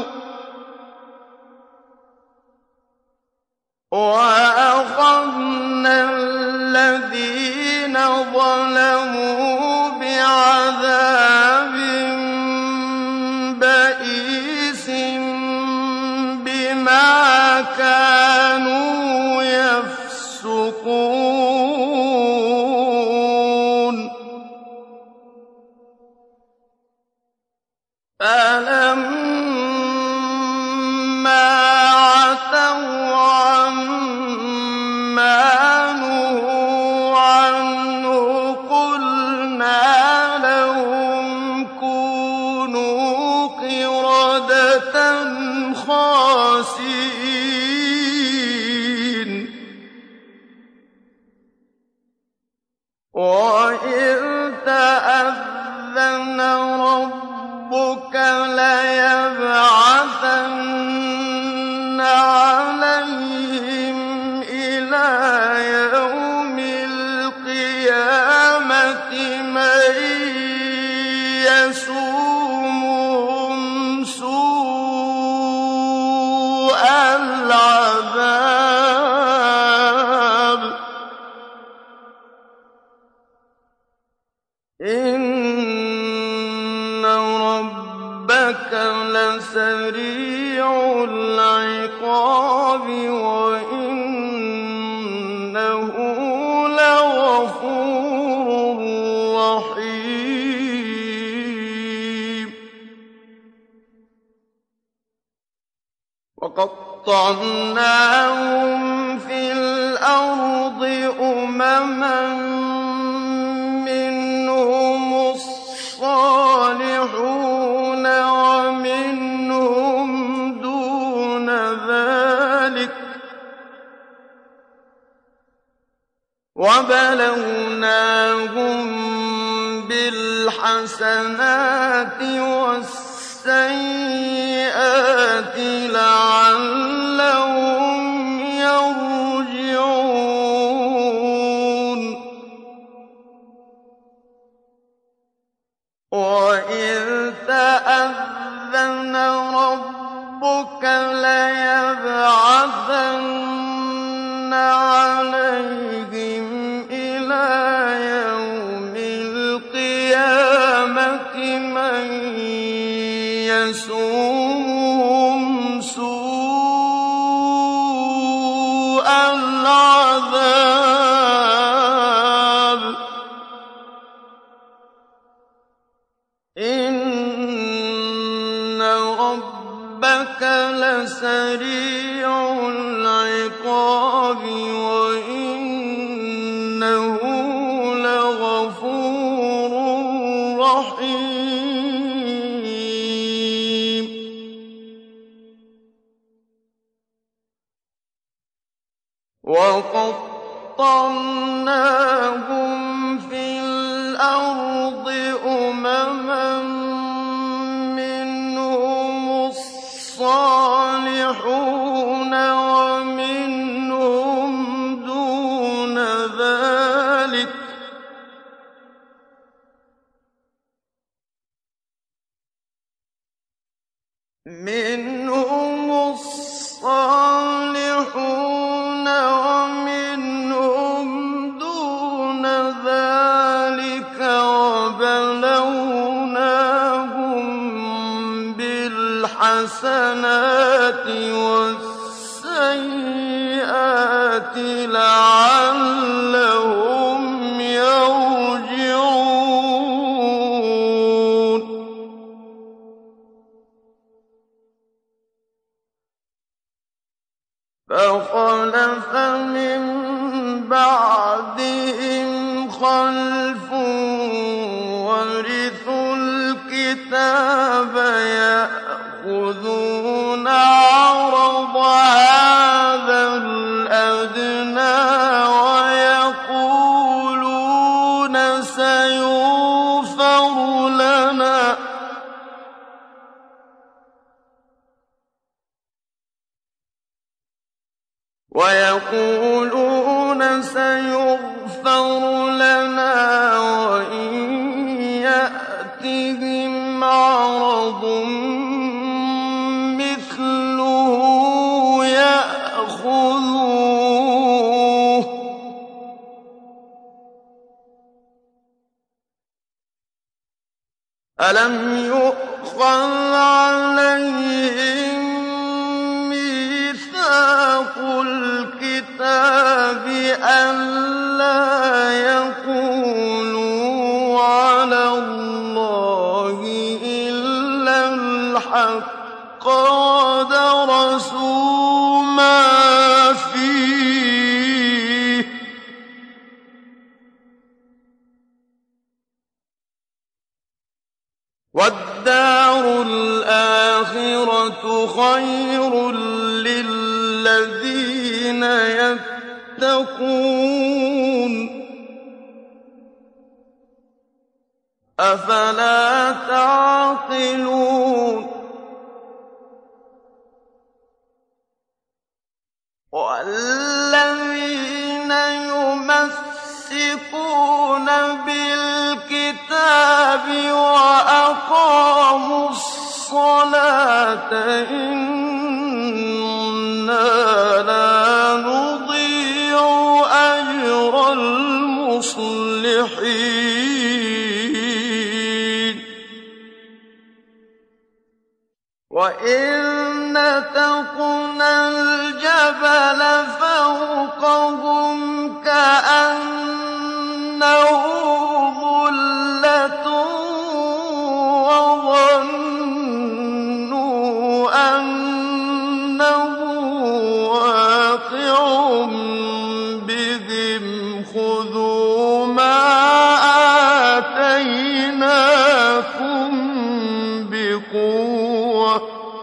وَأَخَذْنَا الَّذِينَ ظَلَمُوا بِعَذَابٍ بَئِيسٍ بِمَا كَانُوا يَفْسُقُونَ فَلَمَّا عَتَوْا عَمَّا نُهُوا عَنْهُ قُلْنَا لَهُمْ كُونُوا قِرَدَةً خَاسِئِينَ وَإِذْ تَأَذَّنَ رَبُّكَ لَيَبْعَثَنَّ عَلَيْهِمْ إِلَىٰ يَوْمِ الْقِيَامَةِ مَن يَسُومُهُمْ سُوءَ الْعَذَابِ إِنَّ رَبَّكَ لَسَرِيعُ الْعِقَابِ وَإِنَّهُ لَغَفُورٌ رَّحِيمٌ وَقَطَّعْنَاهُمْ فِي الْأَرْضِ أُمَمًا مِّنْهُمُ الصَّالِحُونَ وَمِنْهُمْ دُونَ ذَٰلِكَ ۖ وَبَلَوْنَاهُم بِالْحَسَنَاتِ وَالسَّيِّئَاتِ لَعَلَّهُمْ يَرْجِعُونَ وَإِذْ تَأَذَّنَ رَبُّكَ لَيَبْعَثَنَّ عَلَيْهِمْ إِلَىٰ يَوْمِ الْقِيَامَةِ مَن يَسُومُهُمْ سُوءَ الْعَذَابِ إِنَّ رَبَّكَ لَسَرِيعُ الْعِقَابِ وَإِنَّهُ لَغَفُورٌ رَّحِيمٌ وَقَطَّعْنَاهُمْ فِي الْأَرْضِ أُمَمًا مِّنْهُمُ الصَّالِحُونَ وَمِنْهُمْ دُونَ ذَٰلِكَ ۖ مِنْهُمُ الصَّالِحُونَ وَمِنْهُمْ دُونَ ذَٰلِكَ ۖ وَبَلَوْنَاهُم بِالْحَسَنَاتِ وَالسَّيِّئَاتِ لَعَلَّهُمْ يَرْجِعُونَ فَخَلَفَ مِن بَعْدِهِمْ خَلْفٌ وَرِثُوا الْكِتَابَ يَأْخُذُونَ عَرَضَ هَٰذَا الْأَدْنَىٰ وَيَقُولُونَ سَيُغْفَرُ لَنَا ويقولون سيغفر لنا وإن يأتهم عرض مثله يأخذوه ألم يؤخذ عليهم ميثاق الكتاب ألا يقولوا على الله إلا الحق ودرسوا ما فيه والدار الآخرة خير للذين يتقون أفلا تعقلون والذين يمسكون بالكتاب وأقاموا الصلاة إنا لا نضيع أجر المصلحين وإذ نتقنا الجبل فوقهم كأنه ظلة وظنوا أنه واقع بهم خذوا ما آتيناكم بقوة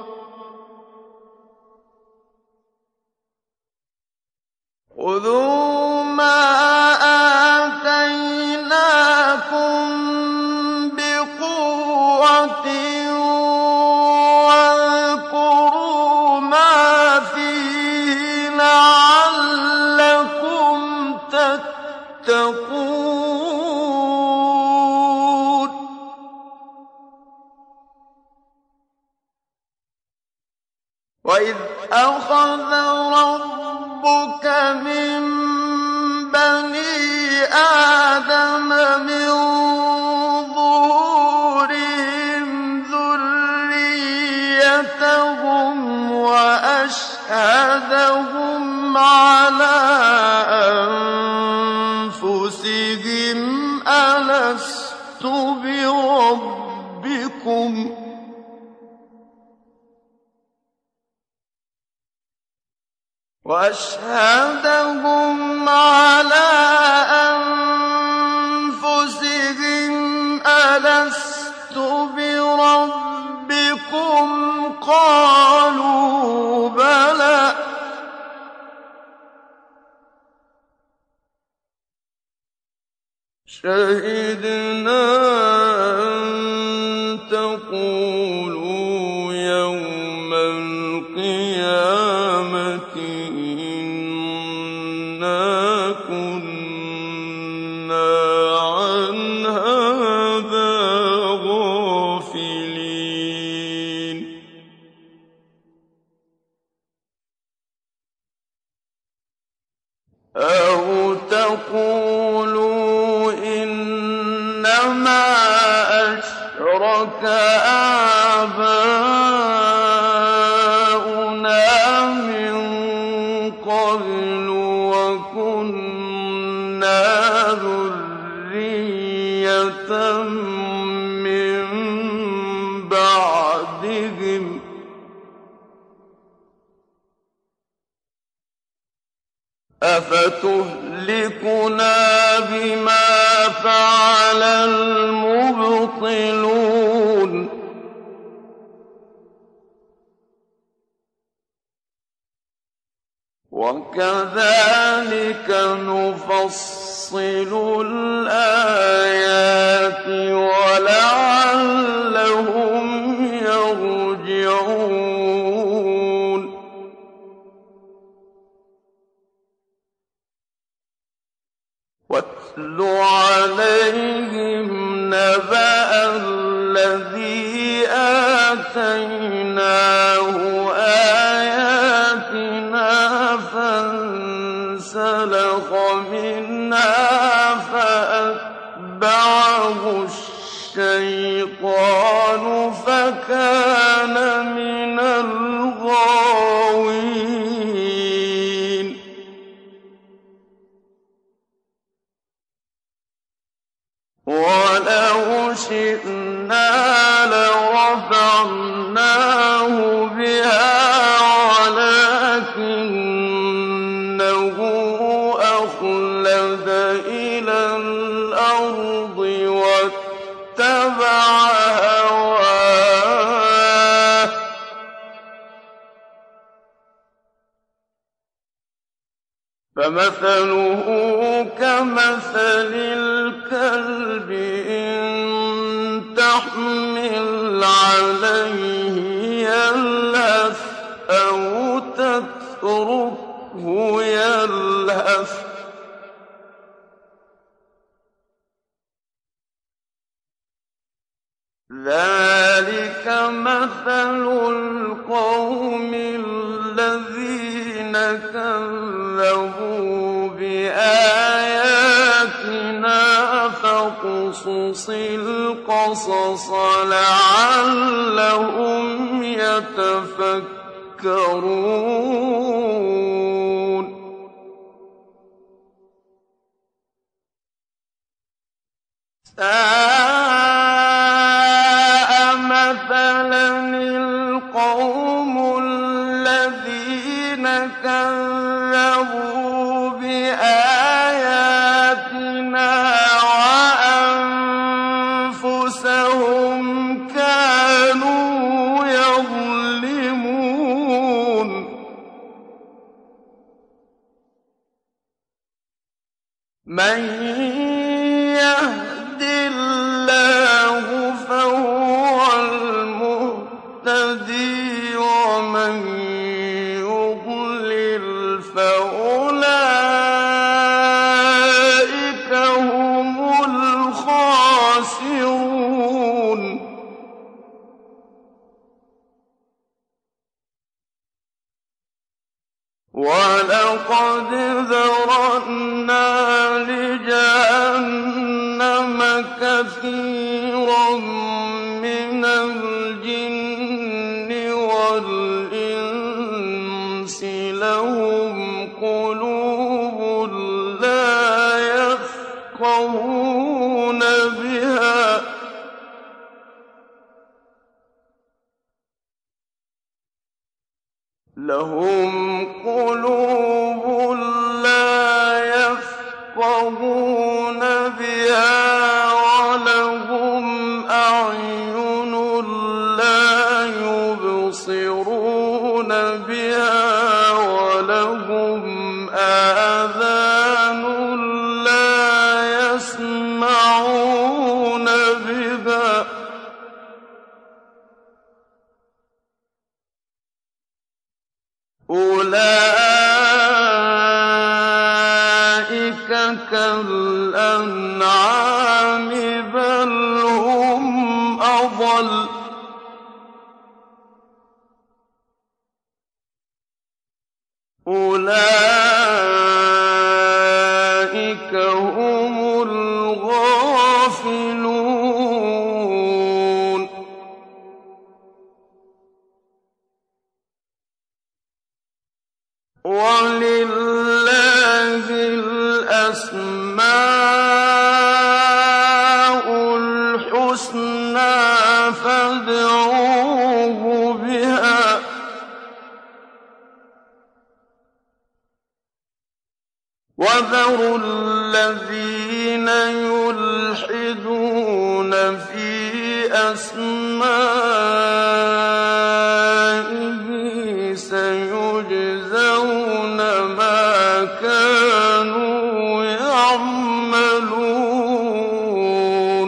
خذوا ما آتيناكم بقوة واذكروا ما فيه لعلكم تتقون وإذ أخذ ربك من بني آدم من ظهورهم ذريتهم وأشهدهم على أنفسهم ألست بربكم وأشهدهم على أنفسهم ألست بربكم قالوا بلى شهدنا أن تقولوا يوم القيامة إنا كنا عن هذا غافلين أو تقولوا إنما أشرك آباؤنا من قبل وكنا ذرية من بعدهم أفتهلكنا بما فعل المبطلون وكذلك نفصل الآيات ولعلهم يرجعون واتل عليهم نبأ الذي آتيناه آياتنا فانسلخ منها فأتبعه الشيطان فكان من الغاوين ولو شئنا لرفعناه بها ولكنه أخلد إلى الأرض واتبع هواه فمثله كمثل الكلب إن تحمل عليه يلهث أو تتركه يلهث ذلك مثل القوم الذين كذبوا بآياتنا فاقصص القصص لعلهم يتفكرون ساء مثلا القوم الذين كذبوا بآياتنا وأنفسهم كانوا يظلمون من يهد الله فهو المهتدي ومن يضلل فأولئك هم الخاسرون ولقد ذرأنا لجهنم كثيرا من الجن والإنس لهم قلوب لا يفقهون بها لهم قلوب لا يفقهون بها ولهم أعين لا يبصرون بها ولهم آذان لا يسمعون بها أولئك كالأنعام بل هم أضل أولئك هم الغافلون ولله الأسماء الحسنى فادعوه بها وذروا الذين يلحدون في أسمائه سيجزون ما كانوا يعملون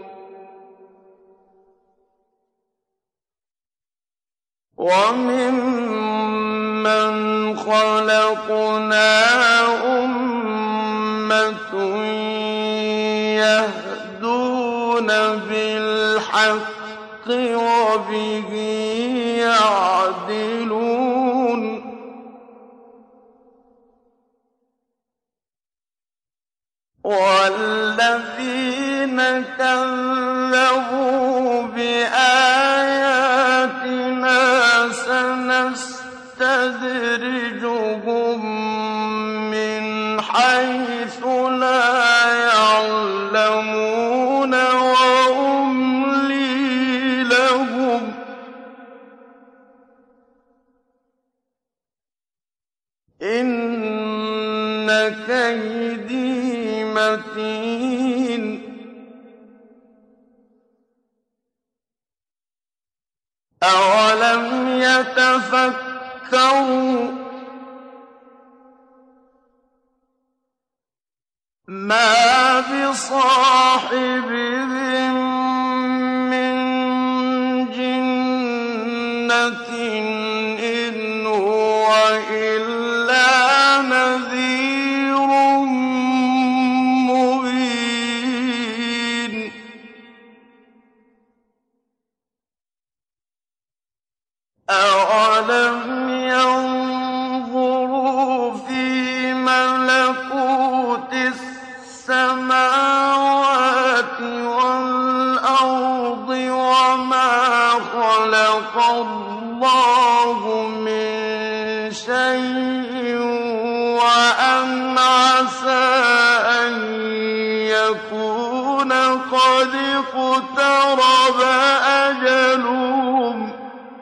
وممن خلقنا أمة بِالْحَقِّ وَبِهِ يَعْدِلُونَ وَالَّذِينَ كَذَّبُوا بِآيَاتِنَا سَنَسْتَدْرِجُهُم مِّنْ حَيْثُ لَا يَعْلَمُونَ وَأُمْلِي لَهُمْ ۚ إِنَّ كَيْدِي مَتِينٌ أَوَلَمْ يَتَفَكَّرُوا مَا بِصَاحِبِهِم مِّن جِنَّةٍ إِنْ هُوَ إِلَّا نَذِيرٌ مُّبِينٌ أَوَلَمْ يَنظُرُوا فِي مَلَكُوتِ السَّمَاوَاتِ وَالْأَرْضِ وَمَا خَلَقَ اللَّهُ مِن شَيْءٍ وَأَنْ عَسَىٰ أَن يَكُونَ قَدِ اقْتَرَبَ أَجَلُهُمْ ۖ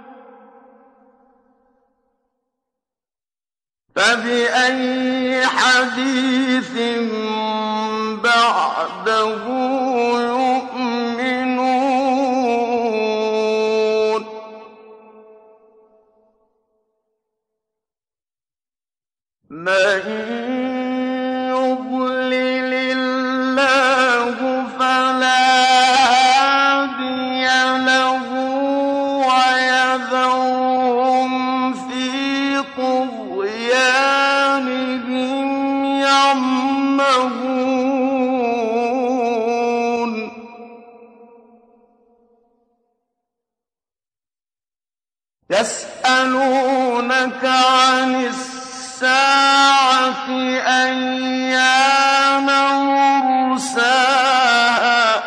فَبِأَيِّ حَدِيثٍ بَعْدَهُ يُؤْمِنُونَ مَن يُضْلِلِ اللَّهُ فَلَا هَادِيَ لَهُ وَيَذَرُهُمْ فِي طُغْيَانِهِمْ يَعْمَهُونَ يَسْأَلُونَكَ عَنِ السَّاعَةِ أَيَّانَ مُرْسَاهَا ۖ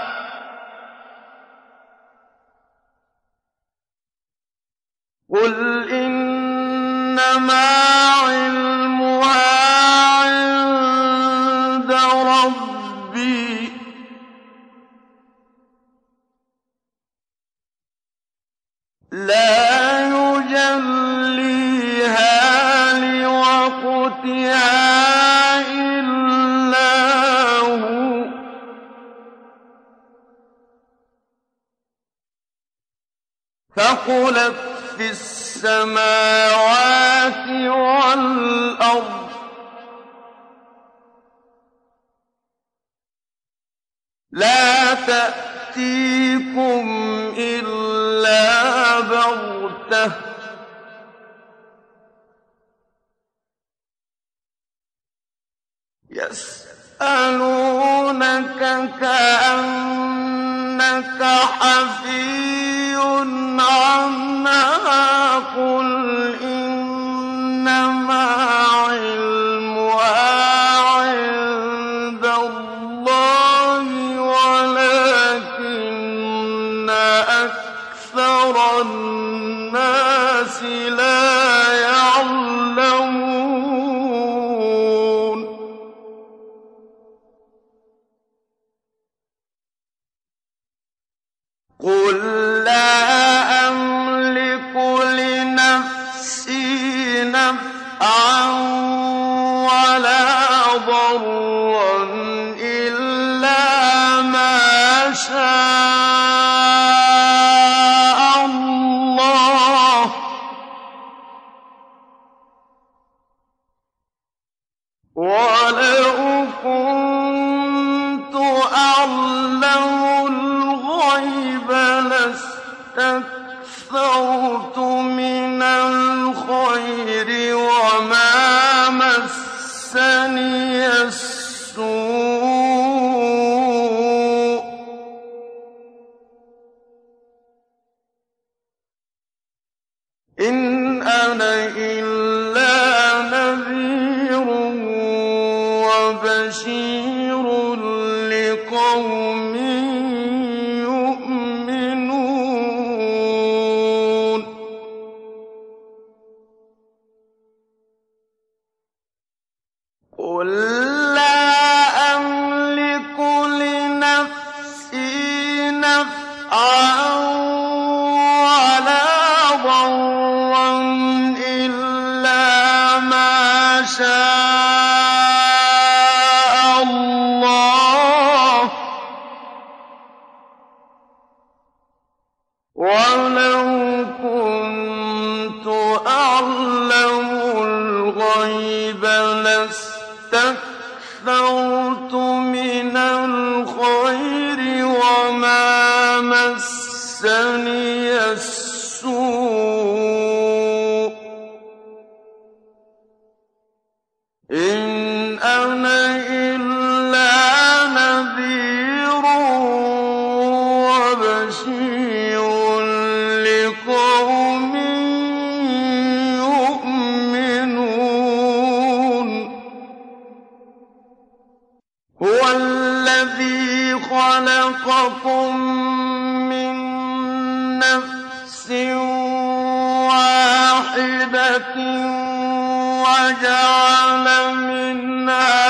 قُلْ إِنَّمَا عِلْمُهَا عِندَ رَبِّي ۖ لَا يُجَلِّيهَا لِوَقْتِهَا إِلَّا هُوَ ۚ ثَقُلَتْ فِي السَّمَاوَاتِ وَالْأَرْضِ ۚ لَا تَأْتِيكُمْ إِلَّا بَغْتَةً ۗ يَسْأَلُونَكَ كَأَنَّكَ حَفِيٌّ عَنْهَا ۖ قُلْ إِنَّمَا عِلْمُهَا عِندَ اللَّهِ وَلَٰكِنَّ أَكْثَرَ النَّاسِ لَا يَعْلَمُونَ قُل لَّا أَمْلِكُ لِنَفْسِي نَفْعًا وَلَا ضَرًّا إِلَّا مَا شَاءَ اللَّهُ ۗ وَلَوْ كُنتُ أَعْلَمُ الْغَيْبَ لَاسْتَكْثَرْتُ مِنَ الْخَيْرِ وَمَا مَسَّنِيَ السُّوءُ وَبَشِيرٌ لِّقَوْمٍ يُؤْمِنُونَ قُل لَّا أَمْلِكُ لِنَفْسِي نَفْعًا وَلَا ضَرًّا إِلَّا مَا شَاءَ اللَّهُ ۗ وَلَوْ كُنتُ أَعْلَمُ الْغَيْبَ لَاسْتَكْثَرْتُ مِنَ الْخَيْرِ وَمَا مَسَّنِيَ السُّوءُ ۚ إِنْ أَنَا إِلَّا نَذِيرٌ وَبَشِيرٌ لِّقَوْمٍ يُؤْمِنُونَ هُوَ الَّذِي خَلَقَكُم مِّن نَّفْسٍ وَاحِدَةٍ وَجَعَلَ مِنْهَا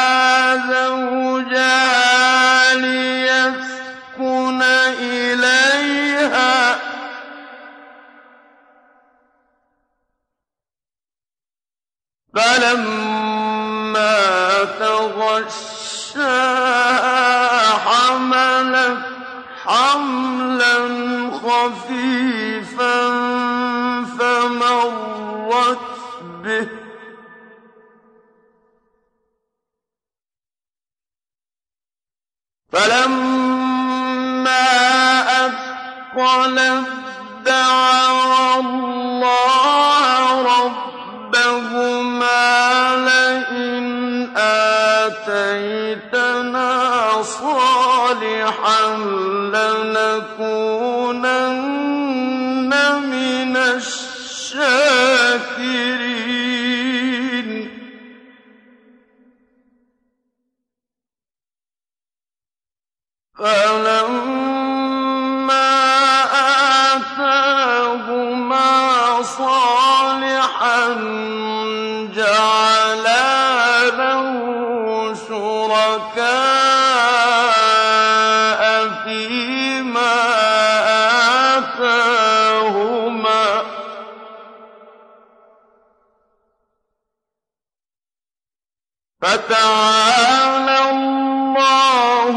زَوْجَهَا لِيَسْكُنَ إِلَيْهَا ۖ فَلَمَّا تَغَشَّاهَا حَمَلَتْ حَمْلًا خَفِيفًا فَمَرَّتْ بِهِ ۖ فَلَمَّا أَثْقَلَتْ دَعَوَا اللَّهَ رَبَّهُمَا لَئِنْ آتَيْتَنَا صَالِحًا لَّنَكُونَنَّ مِنَ الشَّاكِرِينَ فَلَمَّا آتَاهُمَا صَالِحًا جَعَلَا لَهُ شُرَكَاءَ فِيمَا آتَاهُمَا ۚ فَتَعَالَى اللَّهُ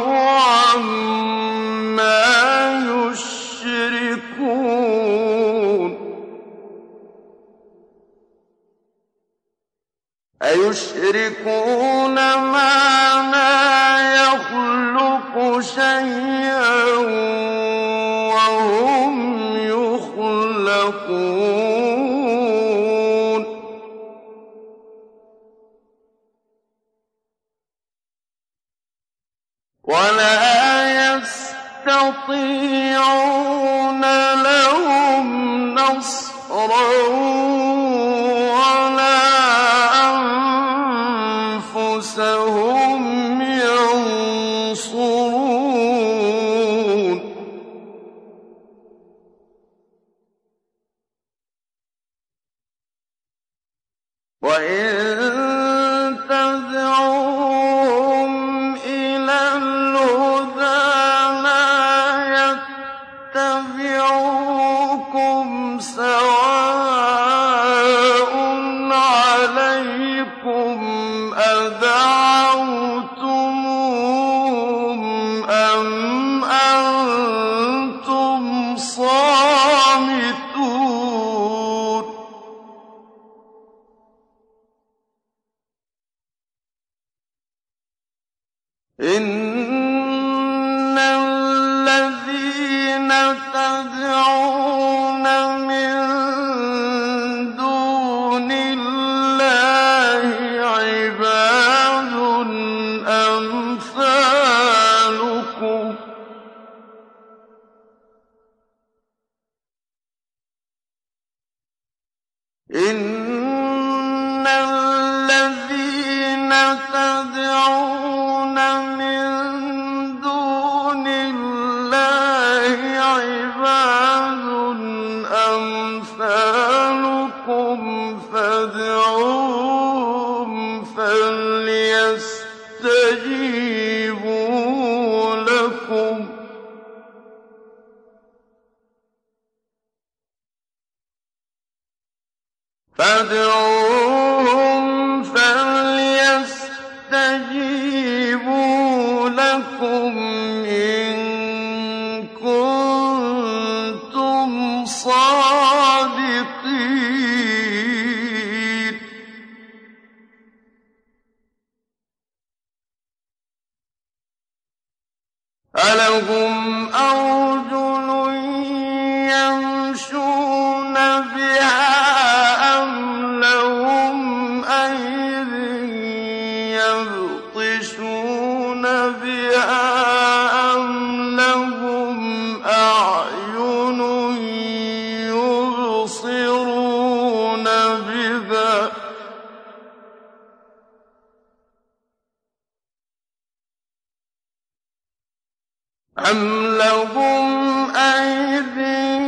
عَمَّا يُشْرِكُونَ أَيُشْرِكُونَ مَا لَا يَخْلُقُ شَيْئًا وَهُمْ يُخْلَقُونَ وَلَا يَسْتَطِيعُونَ لَهُمْ نَصْرًا وَلَا أَنفُسَهُمْ يَنصُرُونَ وَإِن تَدْعُوهُمْ إِلَى الْهُدَىٰ لَا يَتَّبِعُوكُمْ سَوَاءٌ عَلَيْكُمْ أَدَعَوْتُمُوهُمْ أَمْ أَنتُمْ صَامِتُونَ إِنَّ الَّذِينَ تَدْعُونَ مِن دُونِ اللَّهِ عِبَادٌ أَمْثَالُكُمْ ۖ إِنَّ الَّذِينَ تَدْعُونَ فادعوهم فليستجيبوا لكم إن كنتم صادقين ألهم أرجل يمشون بها أم لهم أيد يبطشون بها أم لهم أعين يبصرون بها أم لهم أيد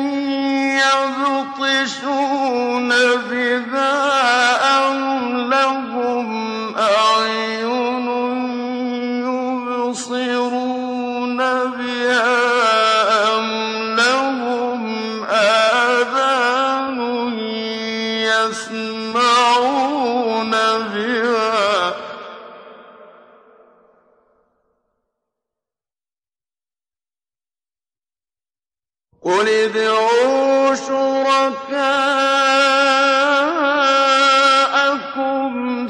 يبطشون بها أم لهم أعين يبصرون بها أم لهم آذان يسمعون بها قل ادعوا شركاءكم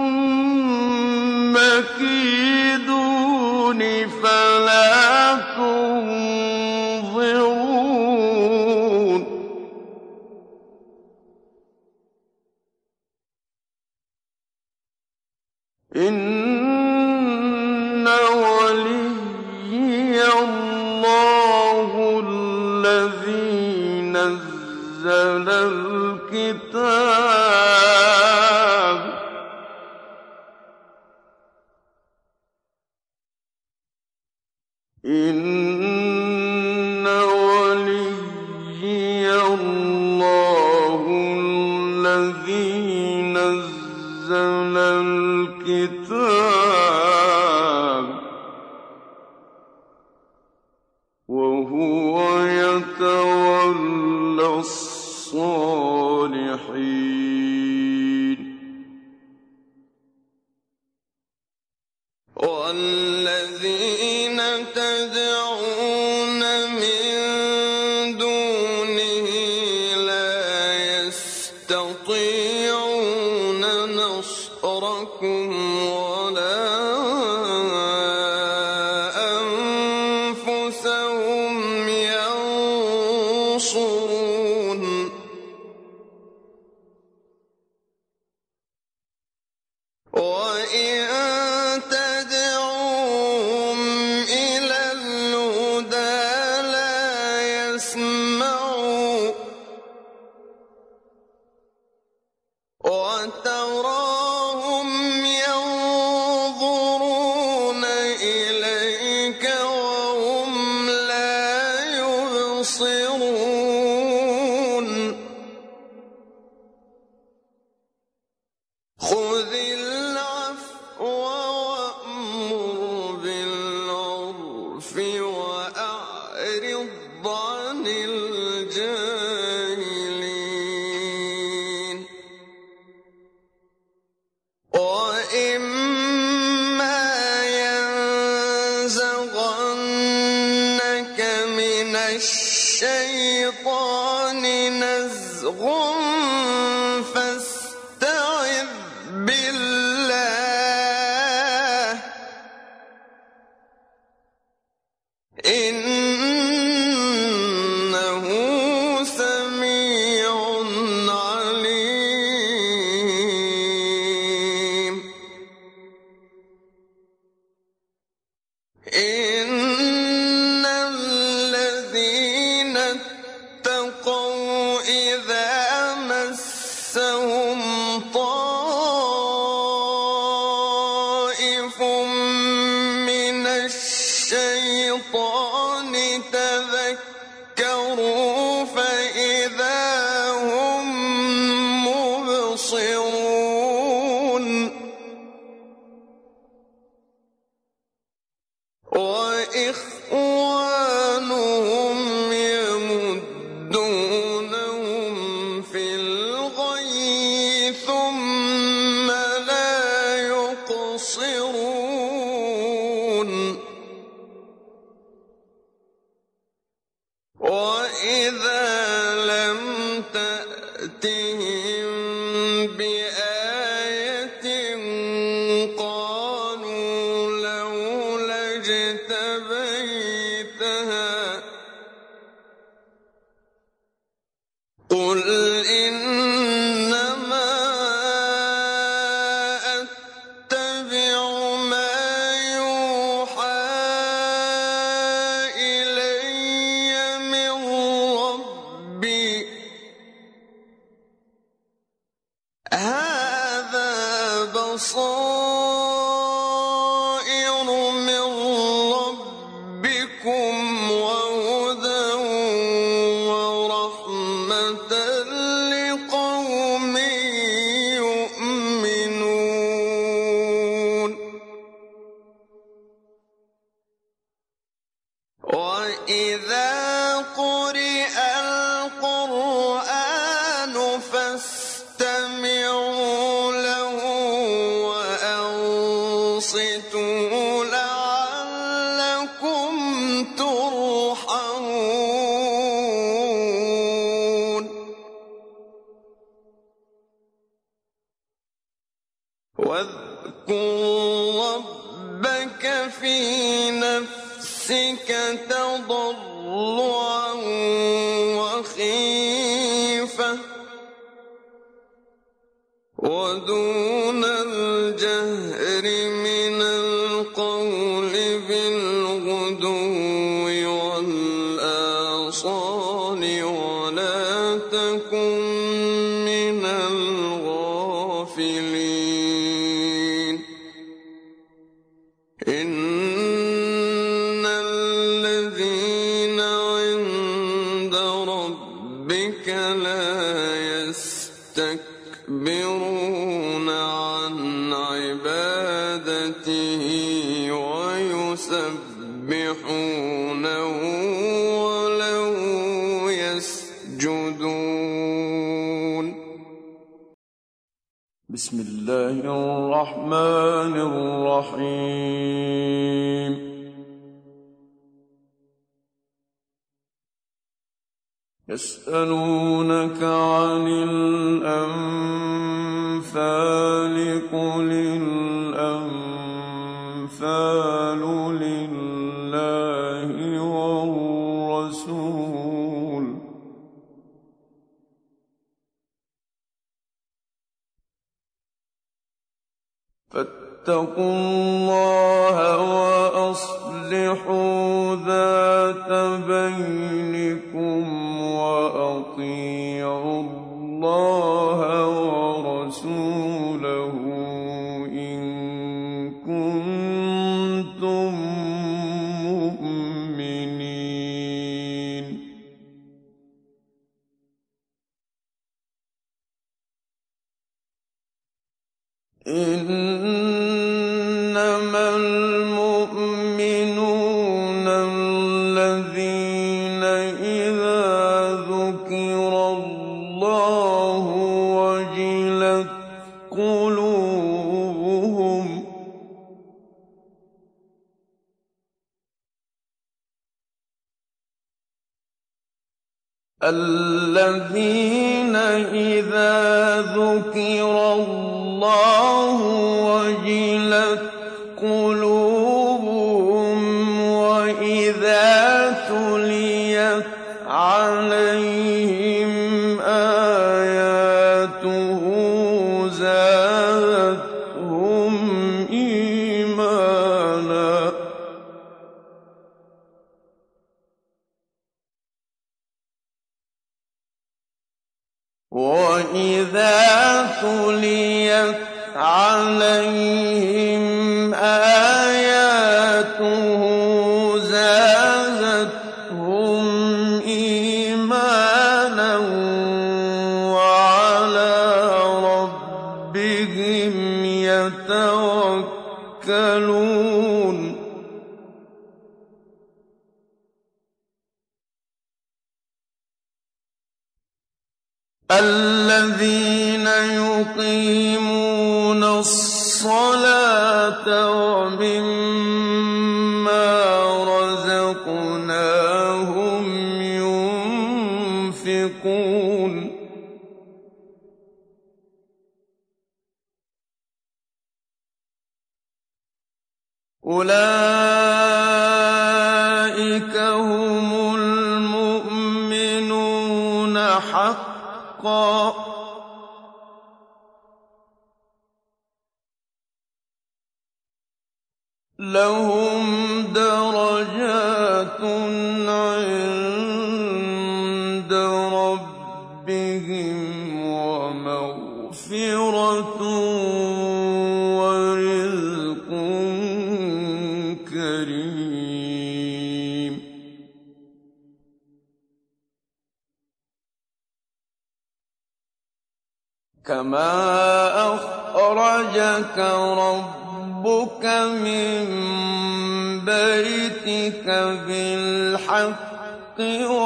ثم كيدون فلا تنظرون إن وليي الله الذي نزل الكتاب إن وليي الله الذي نزل الكتاب وهو يتولى الصالحين والذين تدعون من دونه لا يستطيعون نصركم ولا أنفسهم ينصرون وإن تدعوهم إلى الهدى لا يسمعوا وتراهم ينظرون إليك وهم لا يبصرون خذ العفو وأمر بالعرف وأعرض عن الجاهلين وإما ينزغنك من الشيطان نزغ فاستعذ بالله إنه سميع عليم إن الذين اتقوا إذا مسهم طائف من الشيطان تذكروا فإذا هم مبصرون وإخوانهم يمدونهم في الغي بَصَائِرُ مِن رَّبِّكُمْ وَهُدًى وَرَحْمَةً لِّقَوْمٍ يُؤْمِنُونَ وَإِذَا قُرِئَ الْقُرْآنُ فَاسْتَمِعُوا لَهُ وَأَنصِتُوا لَعَلَّكُمْ تُرْحَمُونَ وَاذْكُر رَّبَّكَ فِي نَفْسِكَ تَضَرُّعًا وَخِيفَةً وَدُونَ الْجَهْرِ مِنَ الْقَوْلِ بِالْغُدُوِّ وَالْآصَالِ وَلَا تَكُن مِّنَ الْغَافِلِينَ إِنَّ الَّذِينَ عِندَ رَبِّكَ لَا يَسْتَكْبِرُونَ عَنْ عِبَادَتِهِ وَيُسَبِّحُونَهُ وَلَهُ يَسْجُدُونَ. بسم الله الرحمن الرحيم. يسألونك عن الأنفال قل الأنفال لله والرسول فاتقوا الله وأصلحوا ذات بينكم وأطيعوا الله ورسوله إن كنتم مؤمنين. إنما المؤمنون الذين إذا ذكر الله وجلت قلوبهم الذين إذا ذكر الله وجلت قلوبهم وإذا تليت عليهم آياته زادتهم إيمانا وإذا تليت عليهم آياته زادتهم إيمانا وعلى ربهم يتوكلون. الذين يقيمون الصلاة ومما رزقناهم ينفقون. أولئك هم المؤمنون حقا لهم درجات عند ربهم ومغفرة كما أخرجك ربك من بيتك بالحق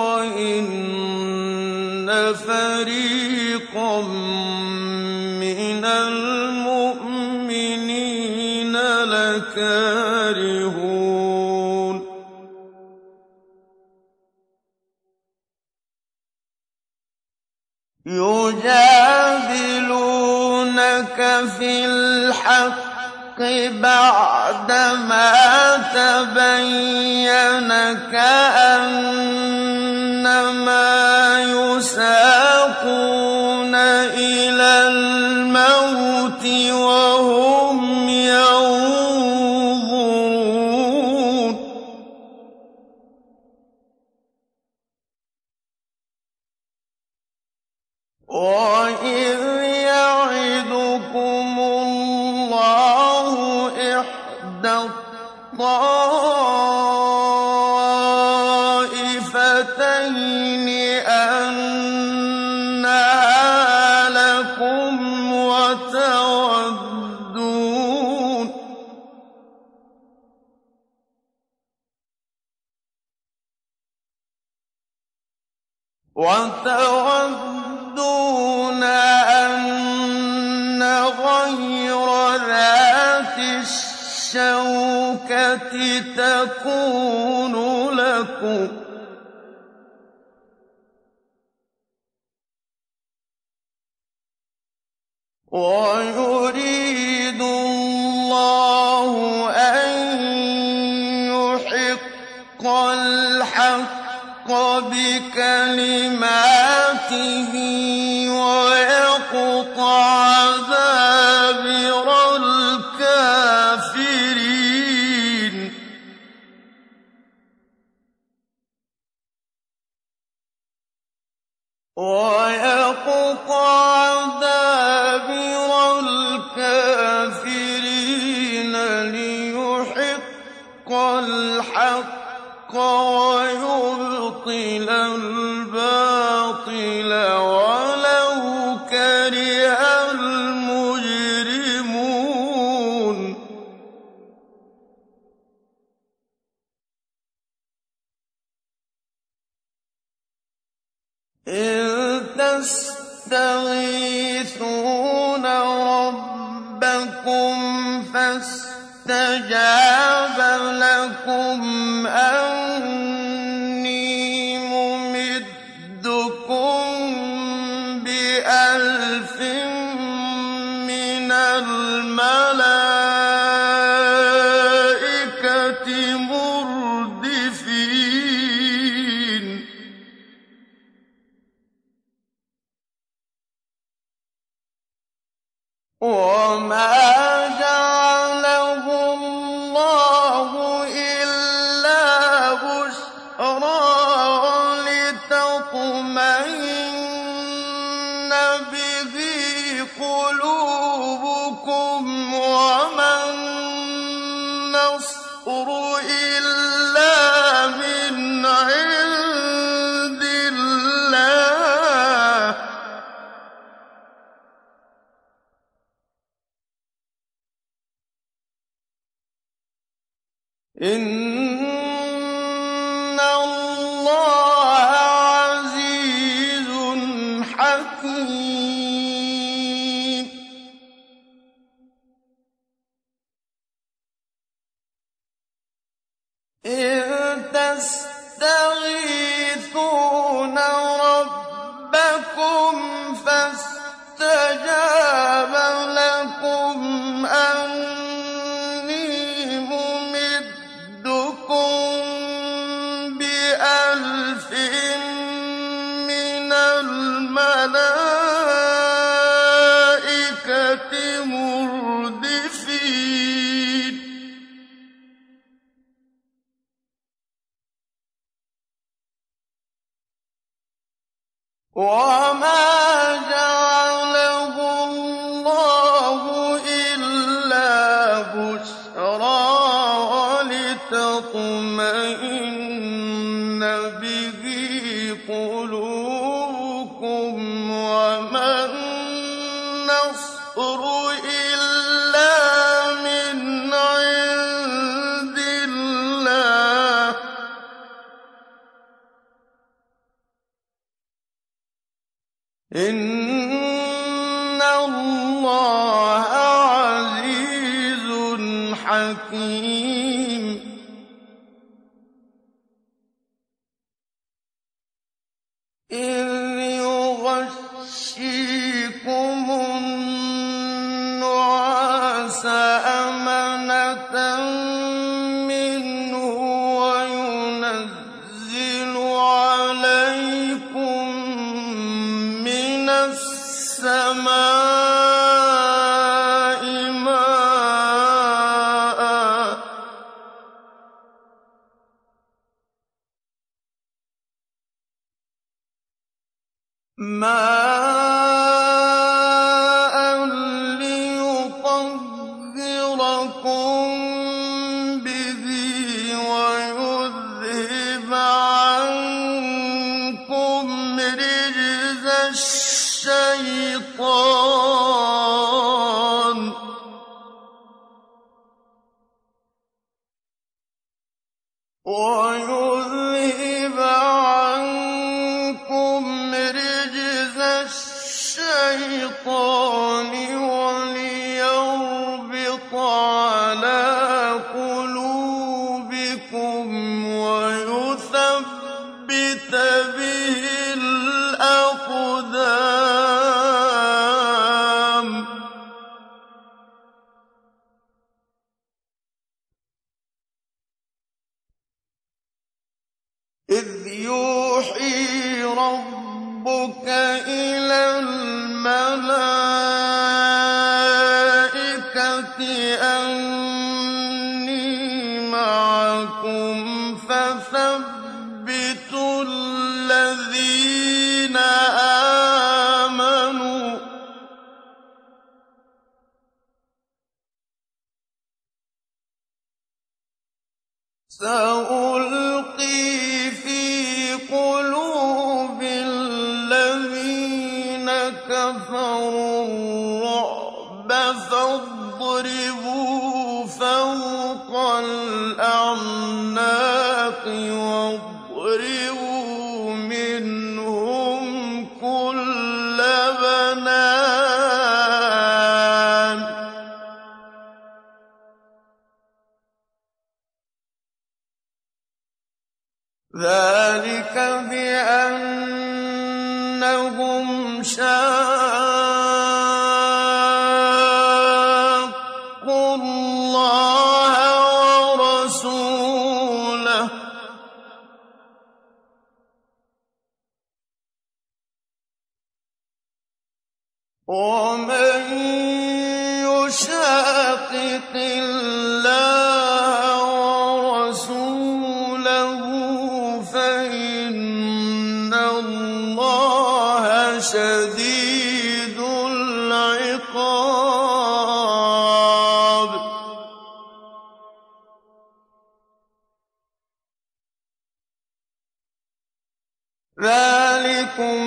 وإن فريقا من المؤمنين لكارهون يجادلونك في الحق بعدما تبين كأنما يساقون إلى الموت وهم ينظرون وَإِذْ يَعِدُكُمُ اللَّهُ إِحْدَى الطَّائِفَتَيْنِ أَنَّهَا لَكُمْ وَتَوَدُّونَ وتودون أن غير ذات الشوكة تكون لكم ويريد الله أن يحق الحق بكلماته ويقطع دابر الكافرين ويقطع دابر الكافرين ليحق الحق ويبطل الباطل ولو كره المجرمون إذ تستغيثون ربكم فاستجاب لكم أني ممدكم بألف من الملائكة مردفين وما جعله الله إلا بشرى لتطمئن به قلوبكم وما النصر إلا من عند الله إِنَّ اللَّهَ عَزِيزٌ حَكِيمٌ إِذْ تَسْتَغِيثُونَ رَبَّكُمْ فَاسْتَجَابَ لَكُمْ أَنِّي مُمِدُّكُم بِأَلْفٍ مِّنَ الْمَلَائِكَةِ مُرْدِفِينَ وَمَا جَعَلَهُ اللَّهُ إِلَّا بُشْرَىٰ وَلِتَطْمَئِنَّ بِهِ قُلُوبُكُمْ وَمَا النَّصْرُ إلا من عند الله إن الله عزيز حكيم إذ يغشيكم النعاس أمنة منه وينزل عليكم من السماء ماء ماء ليطهركم به ويذهب عنكم رجز الشيطان ويذهب عنكم رجز الشيطان وليربط على قلوبكم ويثبت به الأقدام إذ يوحي ربك إلى الملائكة أني معكم فثبتوا الذين آمنوا سألقي في قلوب الذين كفروا الرعب فاضربوا فوق الأعناق واضربوا منهم كل بنان ذلك بأنهم شاقوا الله ورسوله ومن يشاقق الله ورسوله فإن الله شديد العقاب ذلكم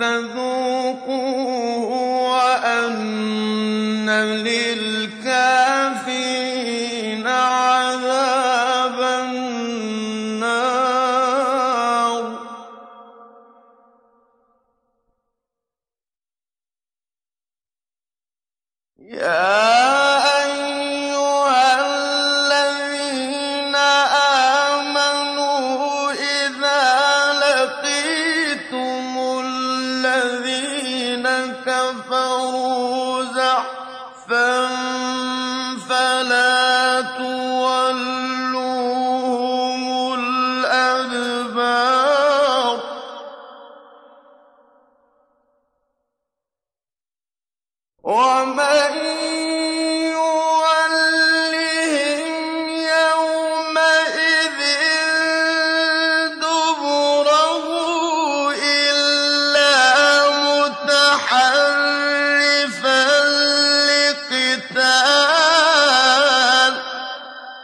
فذوقوه وأن للكافرين عذاب النار يا أيها الذين آمنوا إذا لقيتم الذين كفروا زحفا فلا تولوهم الأدبار ومن يولهم يومئذ دبره إلا متحرفا لقتال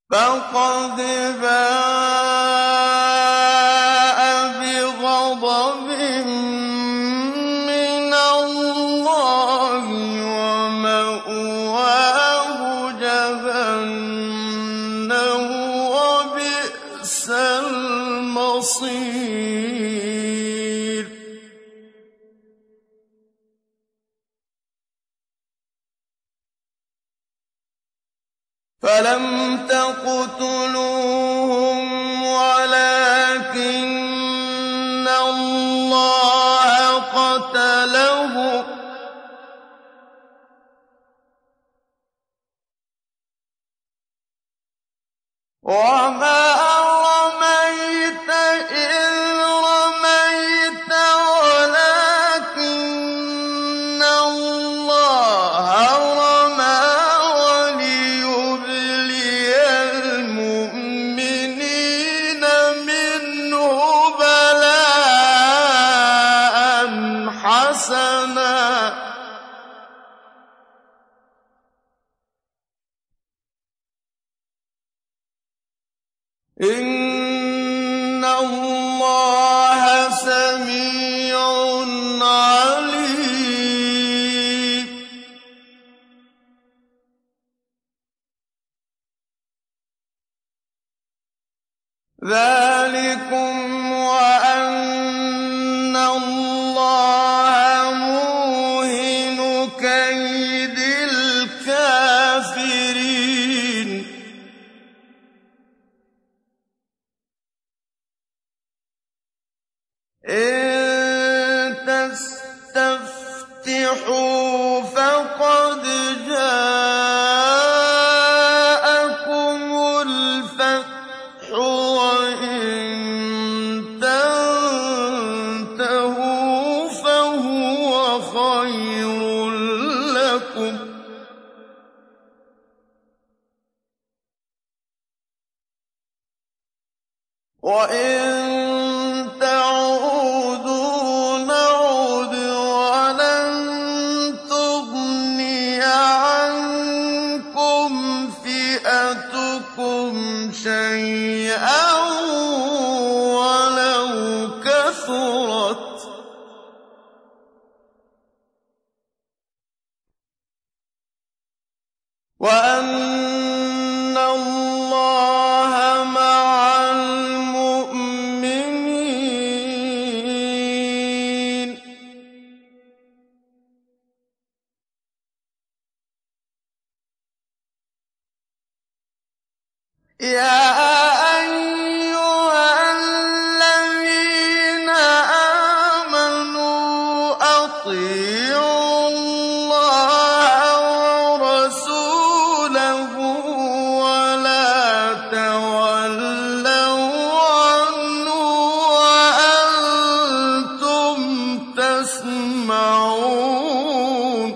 فقد باء بغضب من الله ومأواه جهنم وبئس المصير فلم تقتلوهم ولكن الله قتلهم وما رميت إذ رميت ولكن الله رمى وليبلي المؤمنين منه بلاء حسنا إن الله سميع عليم ذلكم وأن الله موهن كيد الكافرين إن تستفتحوا فقد جاءكم الفتح وإن تنتهوا فهو خير لكم وإن تعودوا نعد ولن تغني عنكم فئتكم شيئا ولو كثرت وأن الله مع المؤمنين يا أيها الذين آمنوا أطيعوا الله ورسوله ولا تولوا عنه وأنتم تسمعون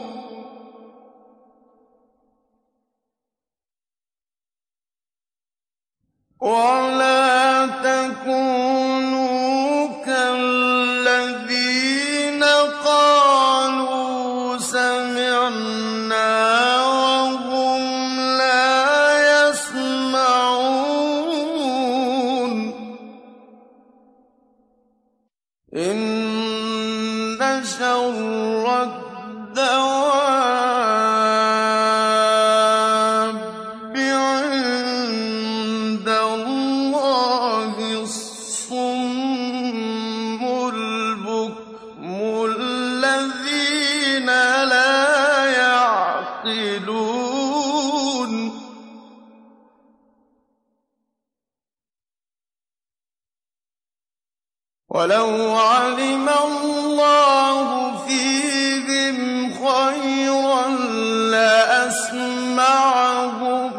ولا تكونوا كالذين قالوا سمعنا وهم لا يسمعون إن شر الدواب عند الله الصم البكم الذين لا يعقلون ولو علم الله فيهم خيرا لأسمعهم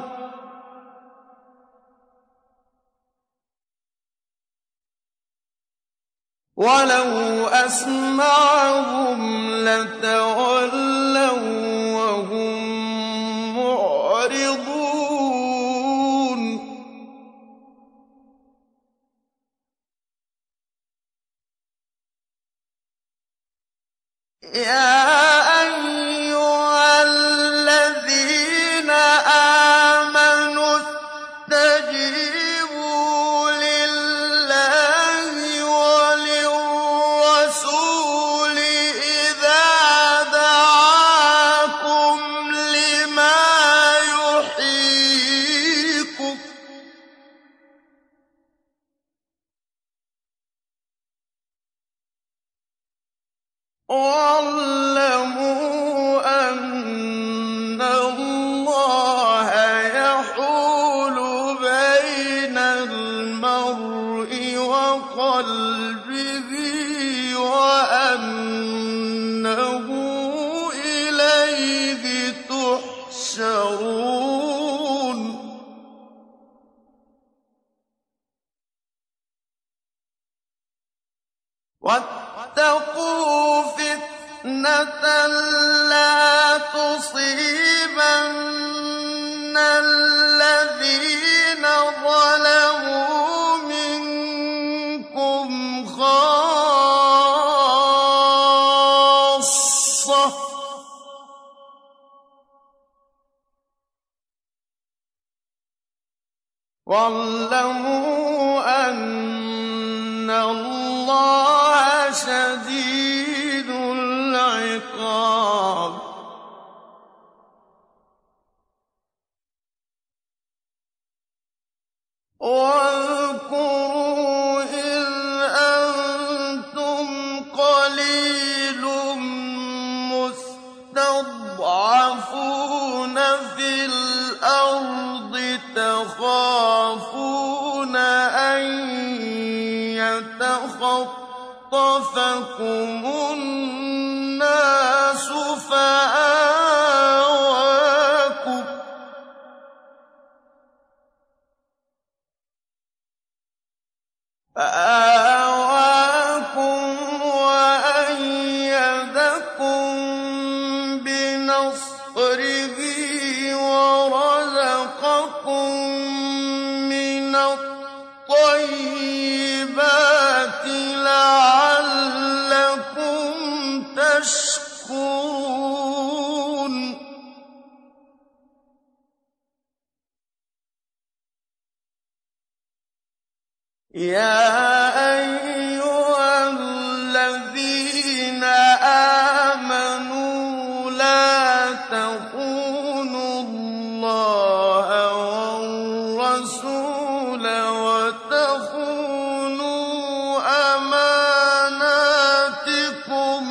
ولو أسمعهم لتولوا وهم معرضون يا أيها الذين آمنوا وَاعْلَمُوا أَنَّ اللَّهَ يَحُولُ بَيْنَ الْمَرْءِ وَقَلْبِهِ وَأَنَّهُ إِلَيْهِ تُحْشَرُونَ وَاتَّقُوا فِتْنَةً لَّا تُصِيبَنَّ الَّذِينَ ظَلَمُوا مِنكُمْ خَاصَّةً ۖ وَاعْلَمُوا أَنَّ اللَّهَ شَدِيدُ الْعِقَابِ. وَاذْكُرُوا إِذْ أَنتُمْ قَلِيلٌ مُّسْتَضْعَفُونَ فِي الْأَرْضِ تَخَافُونَ أَن يَتَخَطَّفَكُمُ النَّاسُ فَآوَاكُمْ فآواكم وأيدكم بنصره ورزقكم من الطيبات لعلكم تشكرون. يا أيها الذين آمنوا لا تخونوا الله والرسول وتخونوا أماناتكم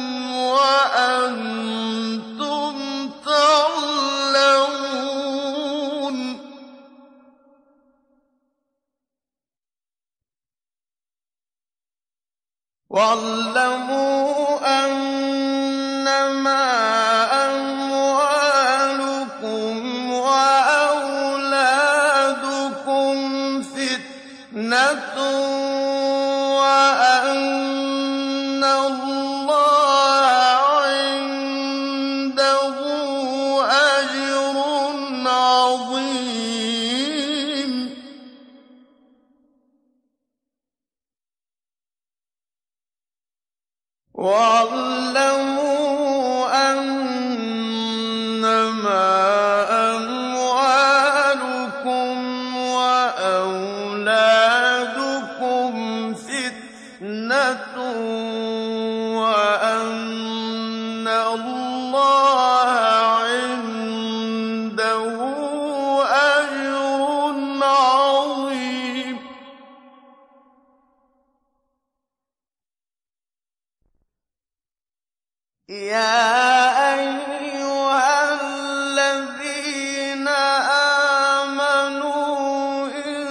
وأنتم تعلمون. وَاعْلَمُوا أَنَّمَا أَمْوَالُكُمْ وَأَوْلَادُكُمْ فِتْنَةٌ وَأَنَّ اللَّهَ عِندَهُ أَجْرٌ عَظِيمٌ. وَاعْلَمُوا أَنَّمَا أَمْوَالُكُمْ وَأَوْلَادُكُمْ فِتْنَةٌ وَأَنَّ اللَّهَ عِندَهُ أَجْرٌ عَظِيمٌ. يا أيها الذين آمنوا إن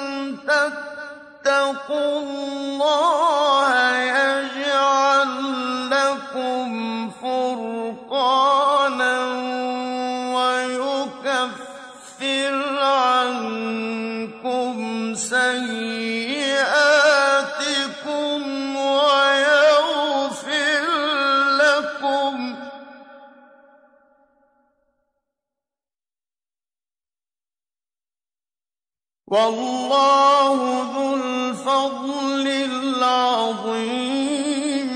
تتقوا الله يجعل لكم فرقانا ويكفر عنكم سيئاتكم ويغفر لكم. والله ذو الفضل العظيم.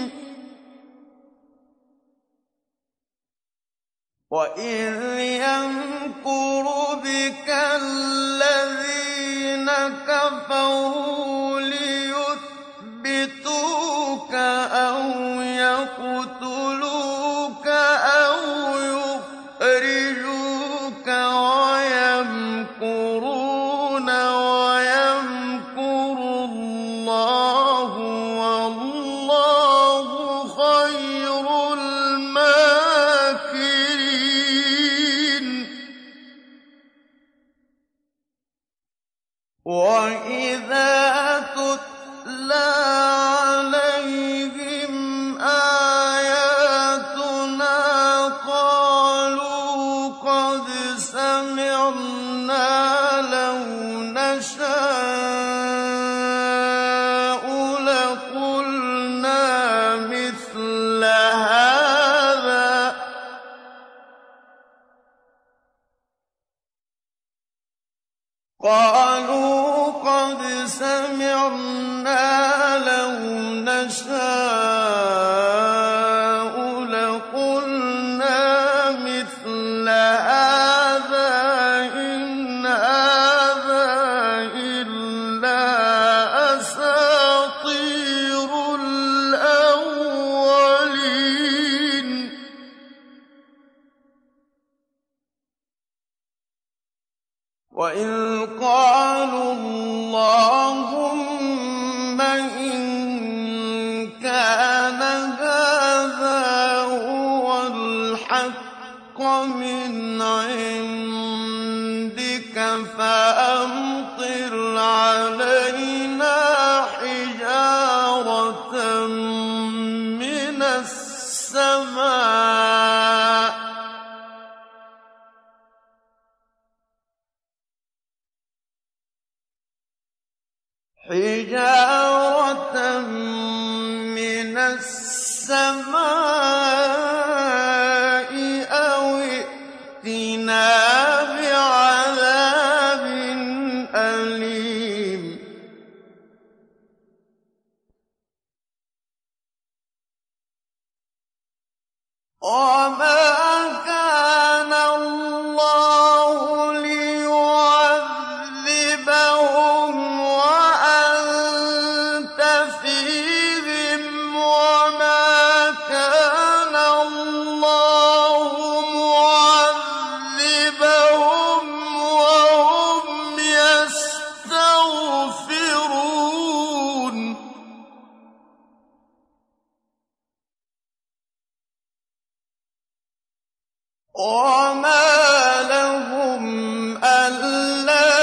وَإِذْ يَمْكُرُ بِكَ الَّذِينَ كَفَرُوا لِيُثْبِتُوكَ أَوْ يَقْتُلُوكَ أَوْ يُخْرِجُوكَ وَيَمْكُرُونَ وَيَمْكُرُ اللَّهُ وَاللَّهُ خَيْرُ نَشَاءُ لَقُلْنَا مِثْلَ هَٰذَا إِنْ هَٰذَا إِلَّا أَسَاطِيرُ الْأَوَّلِينَ وَإِذْ قَالُوا اللَّهُمَّ إِن كَانَ هَٰذَا هُوَ الْحَقَّ مِنْ عِندِكَ فَأَمْطِرْ عَلَيْنَا حِجَارَةً مِّنَ السَّمَاءِ حِجَارَةً مِّنَ السَّمَاءِ أَوِ ائْتِنَا بِعَذَابٍ أَلِيمٍ وَمَا كَانَ اللَّهُ لِيُعَذِّبَهُمْ وَأَنتَ فِيهِمْ وَمَا كَانَ اللَّهُ مُعَذِّبَهُمْ وَهُمْ يَسْتَغْفِرُونَ وَمَا لَهُمْ أَلَّا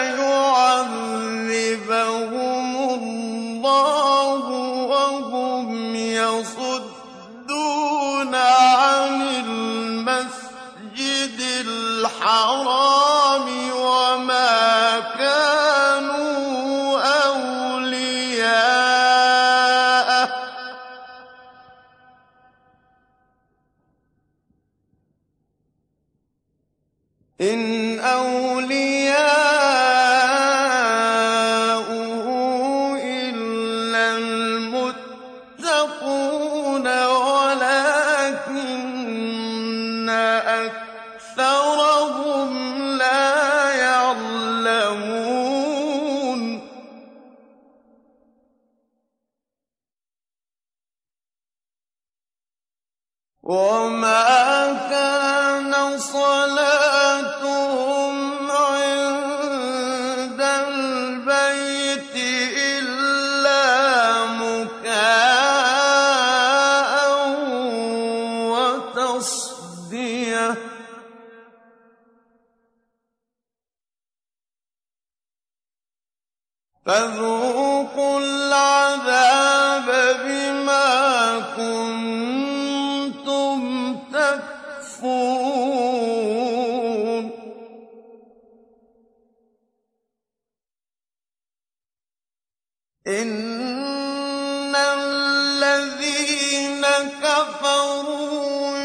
يُعَذِّبَهُمُ اللَّهُ وَهُمْ يَصُدُّونَ عَنِ الْمَسْجِدِ الْحَرَامِ وَمَا كَانُوا أَوْلِيَاءَهُ إِنْ أَوْلِيَاؤُهُ إِلَّا الْمُتَّقُونَ وَلَٰكِنَّ أَكْثَرَهُمْ لَا يَعْلَمُونَ وَمَا كَانَ صَلَاتُهُمْ عِندَ الْبَيْتِ إِلَّا مُكَاءً وَتَصْدِيَةً فَذُوقُوا الْعَذَابَ بِمَا كُنتُمْ تَكْفُرُونَ إِنَّ الَّذِينَ كَفَرُوا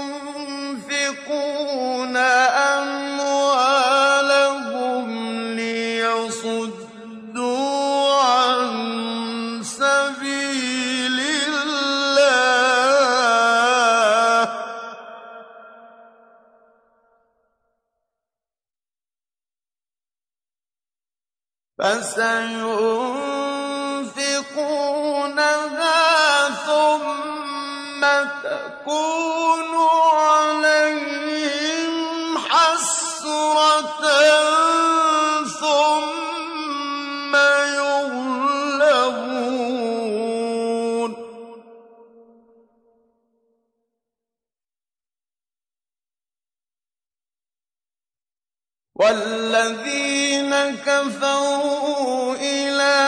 يُنفِقُونَ أَمْوَالَهُمْ لِيَصُدُّوا عَن سَبِيلِ اللَّهِ فَسَيُنفِقُونَهَا ثُمَّ تَكُونُ عَلَيْهِمْ حَسْرَةً ثُمَّ يُغْلَبُونَ وَالَّذِينَ كَفَرُوا إِلَىٰ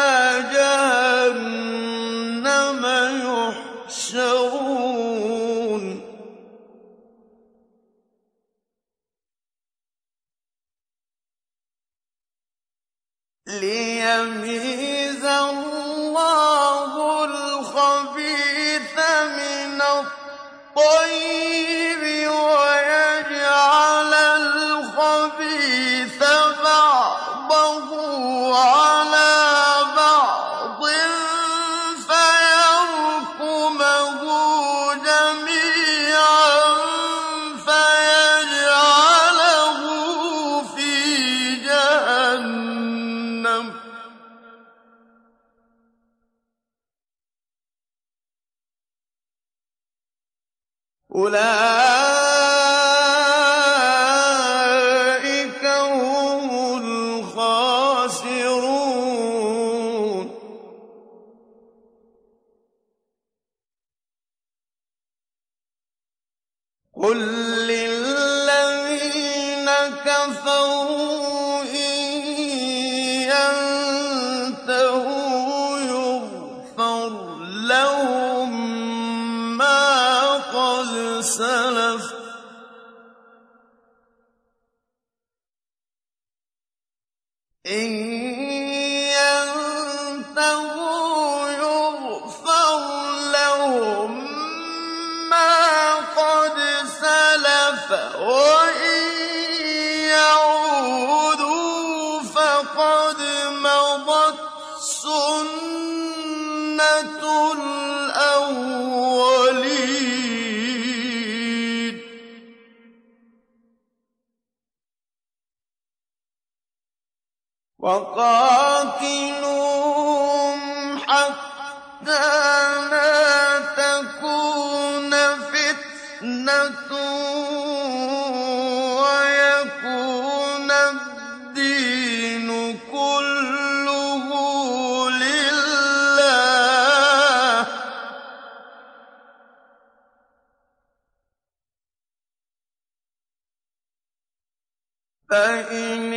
جَهَنَّمَ يُحْشَرُونَ لِيَمِيزَ اللَّهُ الْخَبِيثَ مِنَ الطَّيِّبِ وَيَجْعَلَ الْخَبِيثَ بَعْضَهُ عَلَىٰ بَعْضٍ فَيَرْكُمَهُ أولئك هم الخاسرون. قل للذين كفروا إن ينتهوا يغفر لهم ما قد سلف إن ينتهوا يغفر لهم ما قد سلف وإن يعودوا فقد مضت سنة الأولين. وقاتلوهم حتى لا تكون فتنة ويكون الدين كله لله. فإن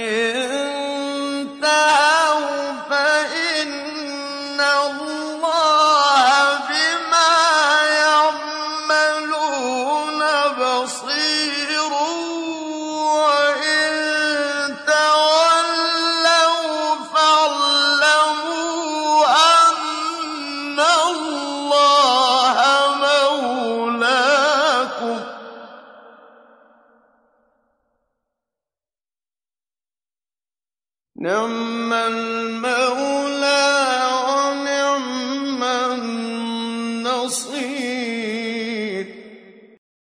انتهوا فإن الله بما يعملون بصير وإن تولوا فاعلموا أن الله مولاكم نعم المولى ونعم النصير.